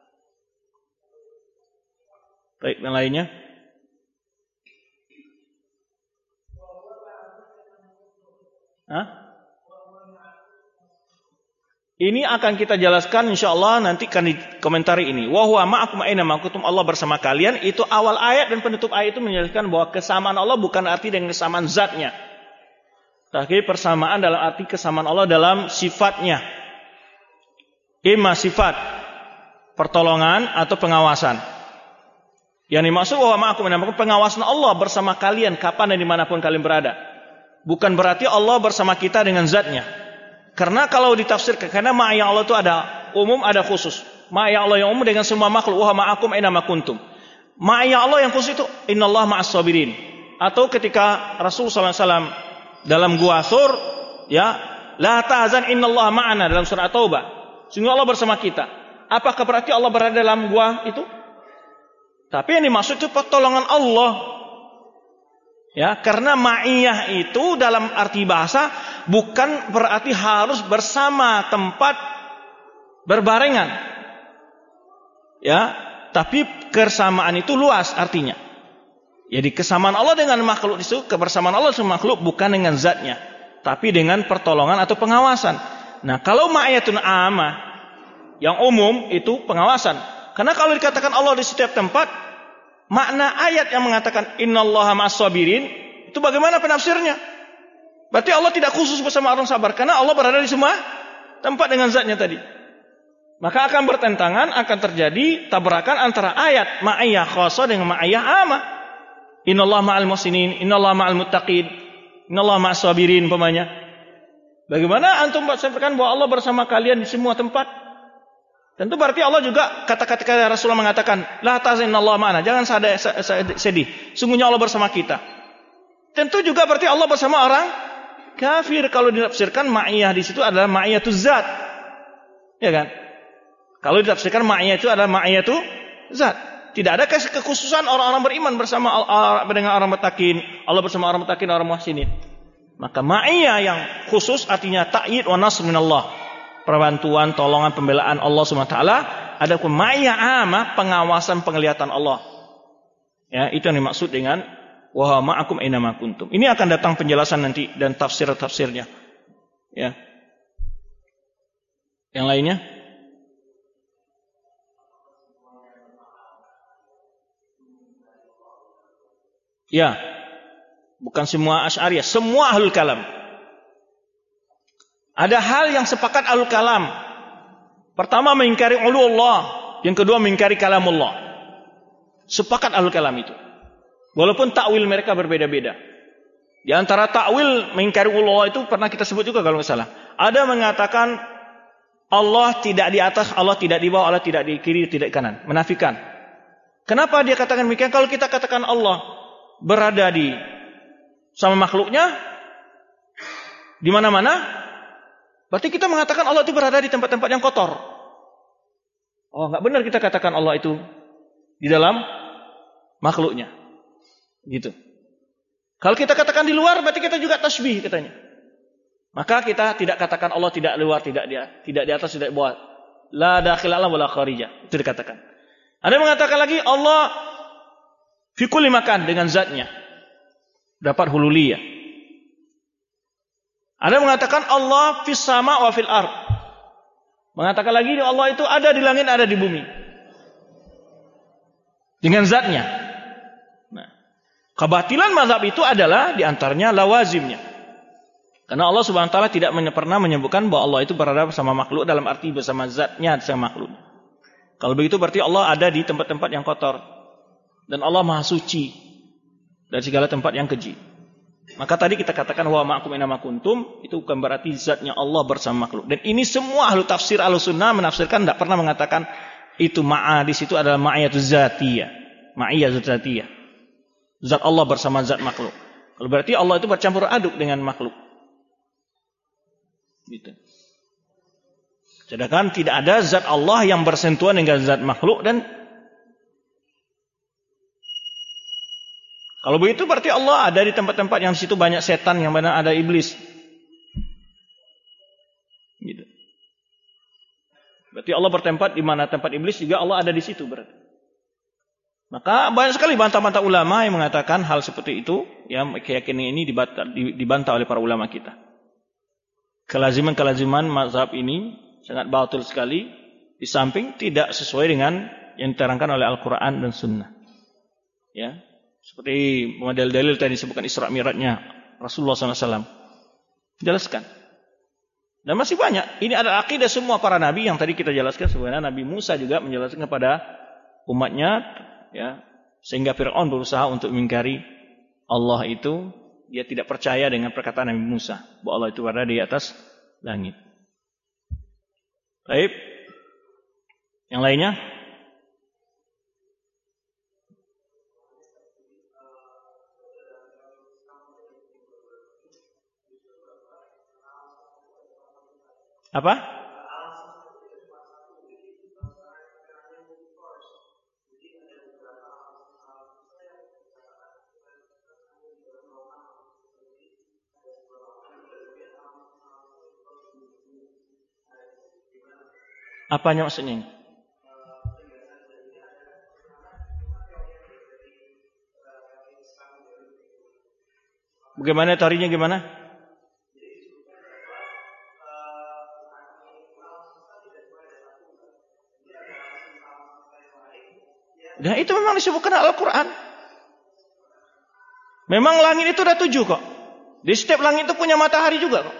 Baik, yang lainnya. Hah? Ini akan kita jelaskan insyaallah nanti kan di komentari ini. Wa huwa ma'akum aina ma kuntum, Allah bersama kalian. Itu awal ayat dan penutup ayat itu menjelaskan bahwa kesamaan Allah bukan arti dengan kesamaan zatnya. Tapi persamaan dalam arti kesamaan Allah dalam sifatnya. Ima sifat pertolongan atau pengawasan. Yang dimaksud bahwa ma'akum aina ma kuntum, pengawasan Allah bersama kalian kapan dan dimanapun kalian berada. Bukan berarti Allah bersama kita dengan zatnya. Karena kalau ditafsirkan, karena ma'iyah Allah itu ada umum, ada khusus. Ma'iyah Allah yang umum dengan semua makhluk, wa ma'akum aina ma kuntum. Ma'iyah Allah yang khusus itu innallaha ma'as sabirin. Atau ketika Rasul sallallahu alaihi wasallam dalam gua Thur, ya, la tahzan innallaha ma'ana, dalam surah Taubah. Sungguh Allah bersama kita. Apakah berarti Allah berada dalam gua itu? Tapi yang dimaksud itu pertolongan Allah. Ya, karena ma'iyah itu dalam arti bahasa bukan berarti harus bersama tempat berbarengan. Ya, tapi kesamaan itu luas artinya. Jadi kesamaan Allah dengan makhluk itu, kebersamaan Allah dengan makhluk bukan dengan zatnya, tapi dengan pertolongan atau pengawasan. Nah, kalau ma'iyatun amah yang umum itu pengawasan. Karena kalau dikatakan Allah di setiap tempat, makna ayat yang mengatakan innallaha ma'as sabirin itu bagaimana penafsirnya? Berarti Allah tidak khusus bersama orang sabar, karena Allah berada di semua tempat dengan zatnya tadi. Maka akan bertentangan, akan terjadi tabrakan antara ayat ma'iyah khassa dengan ma'iyah amah. Innallaha ma'al muhsinin, innallaha ma'al muttaqin, innallaha ma'as sabirin umpamanya. Bagaimana antum sampaikan bahwa Allah bersama kalian di semua tempat? Tentu berarti Allah juga kata-kata Rasulullah mengatakan la tahzanillahu ma'ana, jangan sedih, sungguhnya Allah bersama kita. Tentu juga berarti Allah bersama orang kafir. Kalau ditafsirkan ma'iyah di situ adalah ma'iyatuz zat. Ya kan? Kalau ditafsirkan ma'iyah itu adalah ma'iyatuz zat. Tidak ada kekhususan orang-orang beriman bersama dengan orang muttaqin, Allah bersama orang muttaqin, orang muhsinin. Maka ma'iyah yang khusus artinya ta'yid wa nasr minallah. Perbantuan, tolongan, pembelaan Allah Subhanahu wa taala. Adapun ma'iyah amah, pengawasan, penglihatan Allah. Ya, itu yang dimaksud dengan wa ma'akum aina ma kuntum. Ini akan datang penjelasan nanti dan tafsir-tafsirnya. Ya. Yang lainnya? Ya. Bukan semua Asy'ariyah, semua ahlul kalam. Ada hal yang sepakat ahlul kalam. Pertama mengingkari uluullah, yang kedua mengingkari kalamullah. Sepakat ahlul kalam itu. Walaupun takwil mereka berbeda-beda. Di antara takwil mengingkari uluullah itu pernah kita sebut juga kalau nggak salah. Ada mengatakan Allah tidak di atas, Allah tidak di bawah, Allah tidak di kiri, tidak di kanan. Menafikan. Kenapa dia katakan demikian? Kalau kita katakan Allah berada di sama makhluknya di mana-mana, berarti kita mengatakan Allah itu berada di tempat-tempat yang kotor. Oh, nggak benar kita katakan Allah itu di dalam makhluknya. Gitu. Kalau kita katakan di luar, berarti kita juga tasbih katanya. Maka kita tidak katakan Allah tidak luar, tidak dia, tidak di atas, tidak di bawah. La dakhil alam wala kharija. Itu dikatakan. Ada yang mengatakan lagi Allah fi kulli makan dengan zatnya. Dapat hululiyah. Ada yang mengatakan Allah fis sama wa fil ard. Mengatakan lagi Allah itu ada di langit, ada di bumi. Dengan zatnya. Nah, kebatilan mazhab itu adalah diantaranya lawazimnya. Karena Allah Subhanahu wa taala tidak pernah menyebutkan bahwa Allah itu berada bersama makhluk dalam arti bersama zatnya sama makhluk. Kalau begitu berarti Allah ada di tempat-tempat yang kotor. Dan Allah Maha Suci dari segala tempat yang keji. Maka tadi kita katakan wa ma'akum inama kuntum, itu bukan berarti zatnya Allah bersama makhluk. Dan ini semua ahlu tafsir ahlu sunnah menafsirkan, tidak pernah mengatakan itu ma'a di situ adalah ma'iyatuz zatiyah. Ma'iyatuz zatiyah. Zat Allah bersama zat makhluk. Kalau berarti Allah itu bercampur aduk dengan makhluk. Gitu. Sedangkan tidak ada zat Allah yang bersentuhan dengan zat makhluk. Dan kalau begitu berarti Allah ada di tempat-tempat yang di situ banyak setan, yang mana ada iblis. Gitu. Berarti Allah bertempat di mana tempat iblis juga Allah ada di situ berarti. Maka banyak sekali bantah-bantah ulama yang mengatakan hal seperti itu, yang keyakinan ini dibantah, dibantah oleh para ulama kita. Kelaziman-kelaziman mazhab ini sangat batil sekali, di samping tidak sesuai dengan yang diterangkan oleh Al-Quran dan Sunnah. Ya. Seperti model-dalil tadi disebutkan Isra Mi'rajnya Rasulullah sallallahu alaihi wasallam. Jelaskan. Dan masih banyak. Ini adalah akidah semua para nabi yang tadi kita jelaskan. Sebenarnya Nabi Musa juga menjelaskan kepada umatnya, ya, sehingga Fir'aun berusaha untuk mengingkari Allah itu. Dia tidak percaya dengan perkataan Nabi Musa bahwa Allah itu berada di atas langit. Baik. Yang lainnya? Apa? Apanya maksudnya? Bagaimana teorinya gimana? Dan itu memang disebutkan Al-Quran. Memang langit itu ada tujuh kok. Di setiap langit itu punya matahari juga kok.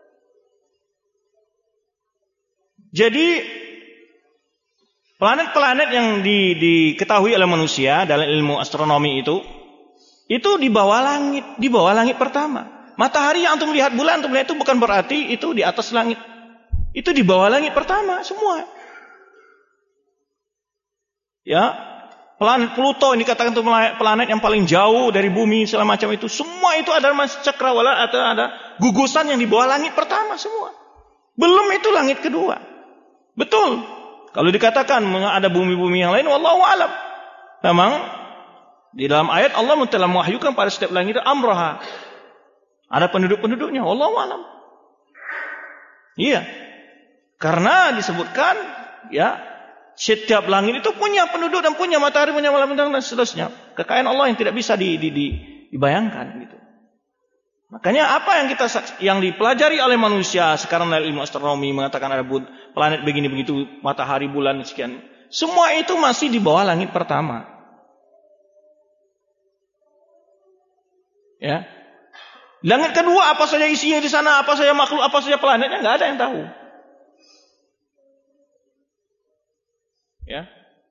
Jadi planet-planet yang di, diketahui oleh manusia dalam ilmu astronomi itu, itu di bawah langit, di bawah langit pertama. Matahari yang antum lihat, bulan antum lihat itu bukan berarti itu di atas langit. Itu di bawah langit pertama semua. Ya. Planet Pluto ini katakan itu planet yang paling jauh dari bumi segala macam itu. Semua itu ada mas cakrawala atau ada gugusan yang di bawah langit pertama semua. Belum itu langit kedua. Betul. Kalau dikatakan ada bumi-bumi yang lain, wallahu alam. Memang di dalam ayat Allah telah mewahyukan pada setiap langit amroha. Ada penduduk-penduduknya, wallahu alam. Iya. Karena disebutkan ya, setiap langit itu punya penduduk dan punya matahari, punya malam bintang dan seterusnya. Kekayaan Allah yang tidak bisa di, di, di, dibayangkan gitu. Makanya apa yang kita yang dipelajari oleh manusia sekarang dalam ilmu astronomi mengatakan ada planet begini begitu, matahari, bulan sekian. Semua itu masih di bawah langit pertama. Ya. Langit kedua apa saja isinya di sana, apa saja makhluk, apa saja planetnya, nggak ada yang tahu. Ya.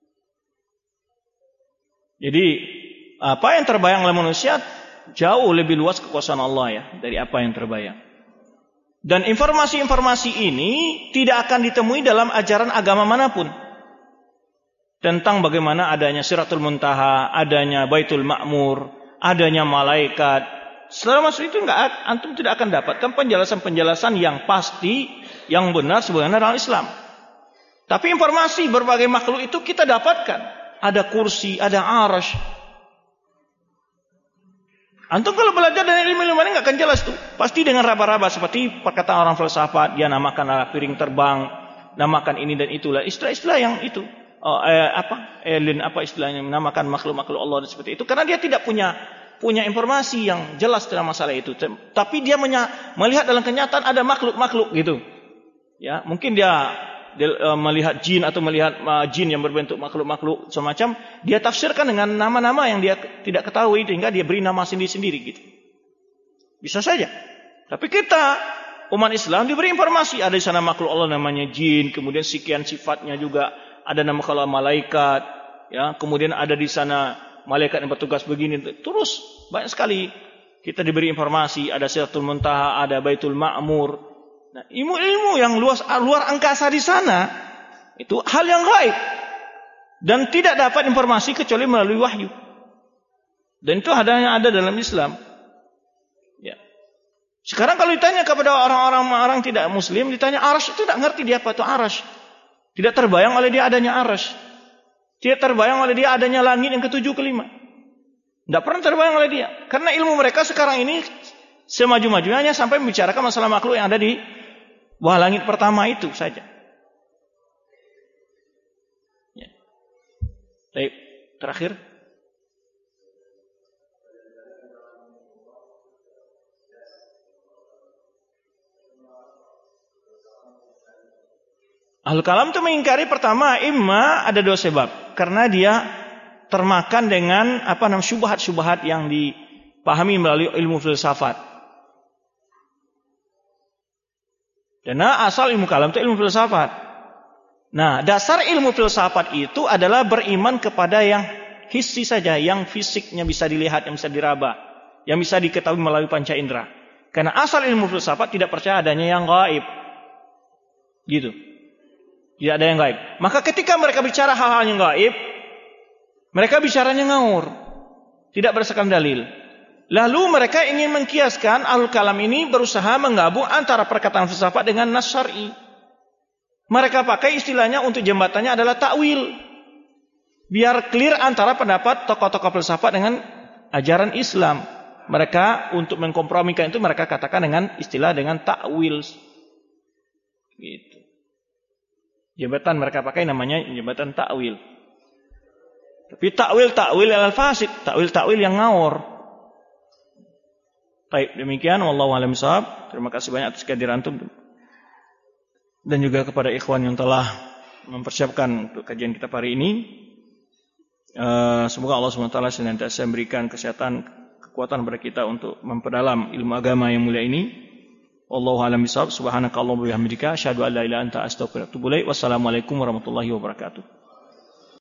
Jadi apa yang terbayang oleh manusia jauh lebih luas kekuasaan Allah ya dari apa yang terbayang. Dan informasi-informasi ini tidak akan ditemui dalam ajaran agama manapun. Tentang bagaimana adanya Siratul Muntaha, adanya Baitul Ma'mur, adanya malaikat. Setelah masuk itu enggak, antum tidak akan dapatkan penjelasan-penjelasan yang pasti, yang benar sebenarnya dalam Islam. Tapi informasi berbagai makhluk itu kita dapatkan. Ada kursi, ada arash, Antum kalau belajar dari ilmu-ilmu ini nggak akan jelas tuh. Pasti dengan raba-raba seperti perkataan orang filsafat, dia namakan arah piring terbang, namakan ini dan itulah istilah-istilah yang itu. Oh, eh, apa? Alien apa istilahnya, menamakan makhluk-makhluk Allah dan seperti itu. Karena dia tidak punya punya informasi yang jelas tentang masalah itu. Tapi dia menya, melihat dalam kenyataan ada makhluk-makhluk gitu. Ya, mungkin dia, dia uh, melihat jin atau melihat uh, jin yang berbentuk makhluk-makhluk semacam, dia tafsirkan dengan nama-nama yang dia tidak ketahui sehingga dia beri nama sendiri-sendiri gitu. Bisa saja. Tapi kita umat Islam diberi informasi, ada di sana makhluk Allah namanya jin, kemudian sekian sifatnya juga, ada nama kalau malaikat, ya, kemudian ada di sana malaikat yang bertugas begini, terus banyak sekali kita diberi informasi, ada Sidratul Muntaha, ada Baitul Ma'mur. Nah, ilmu-ilmu yang luas luar angkasa di sana itu hal yang gaib dan tidak dapat informasi kecuali melalui wahyu. Dan itu adanya ada dalam Islam. Ya. Sekarang kalau ditanya kepada orang-orang orang tidak Muslim, ditanya arash, itu tidak ngerti dia apa itu arash. Tidak terbayang oleh dia adanya arash. Tidak terbayang oleh dia adanya langit yang ketujuh kelima. Tidak pernah terbayang oleh dia. Karena ilmu mereka sekarang ini semaju-majunya hanya sampai membicarakan masalah makhluk yang ada di bawah langit pertama itu saja. Ya. Baik, terakhir. Ahlul kalam itu mengingkari pertama, imma ada dua sebab. Karena dia termakan dengan apa namanya syubhat-syubhat yang dipahami melalui ilmu filsafat. Karena asal ilmu kalam itu ilmu filsafat. Nah, dasar ilmu filsafat itu adalah beriman kepada yang hissi saja, yang fisiknya bisa dilihat, yang bisa diraba, yang bisa diketahui melalui panca indera. Karena asal ilmu filsafat tidak percaya adanya yang gaib. Gitu. Tidak ada yang gaib. Maka ketika mereka bicara hal-hal yang gaib, mereka bicaranya ngawur, tidak berdasarkan dalil. Lalu mereka ingin mengkiaskan ahlul kalam ini berusaha menggabung antara perkataan filsafat dengan nas syar'i. Mereka pakai istilahnya untuk jembatannya adalah takwil. Biar clear antara pendapat tokoh-tokoh filsafat dengan ajaran Islam. Mereka untuk mengkompromikan itu mereka katakan dengan istilah dengan takwil. Gitu. Jembatan mereka pakai namanya jembatan takwil. Tapi takwil-takwil al-fasid, takwil-takwil yang ngawur. Baik, demikian wallahu a'lam bishawab. Terima kasih banyak atas kehadiran antum dan juga kepada ikhwan yang telah mempersiapkan untuk kajian kita hari ini. Uh, semoga Allah subhanahu wa taala senantiasa memberikan kesehatan, kekuatan kepada kita untuk memperdalam ilmu agama yang mulia ini. Wallahu a'lam bishawab. Subhanakallahumma wa bihamdika asyhadu an la ilaha illa anta astaghfiruka wa atubu ilaik. Wassalamualaikum warahmatullahi wabarakatuh.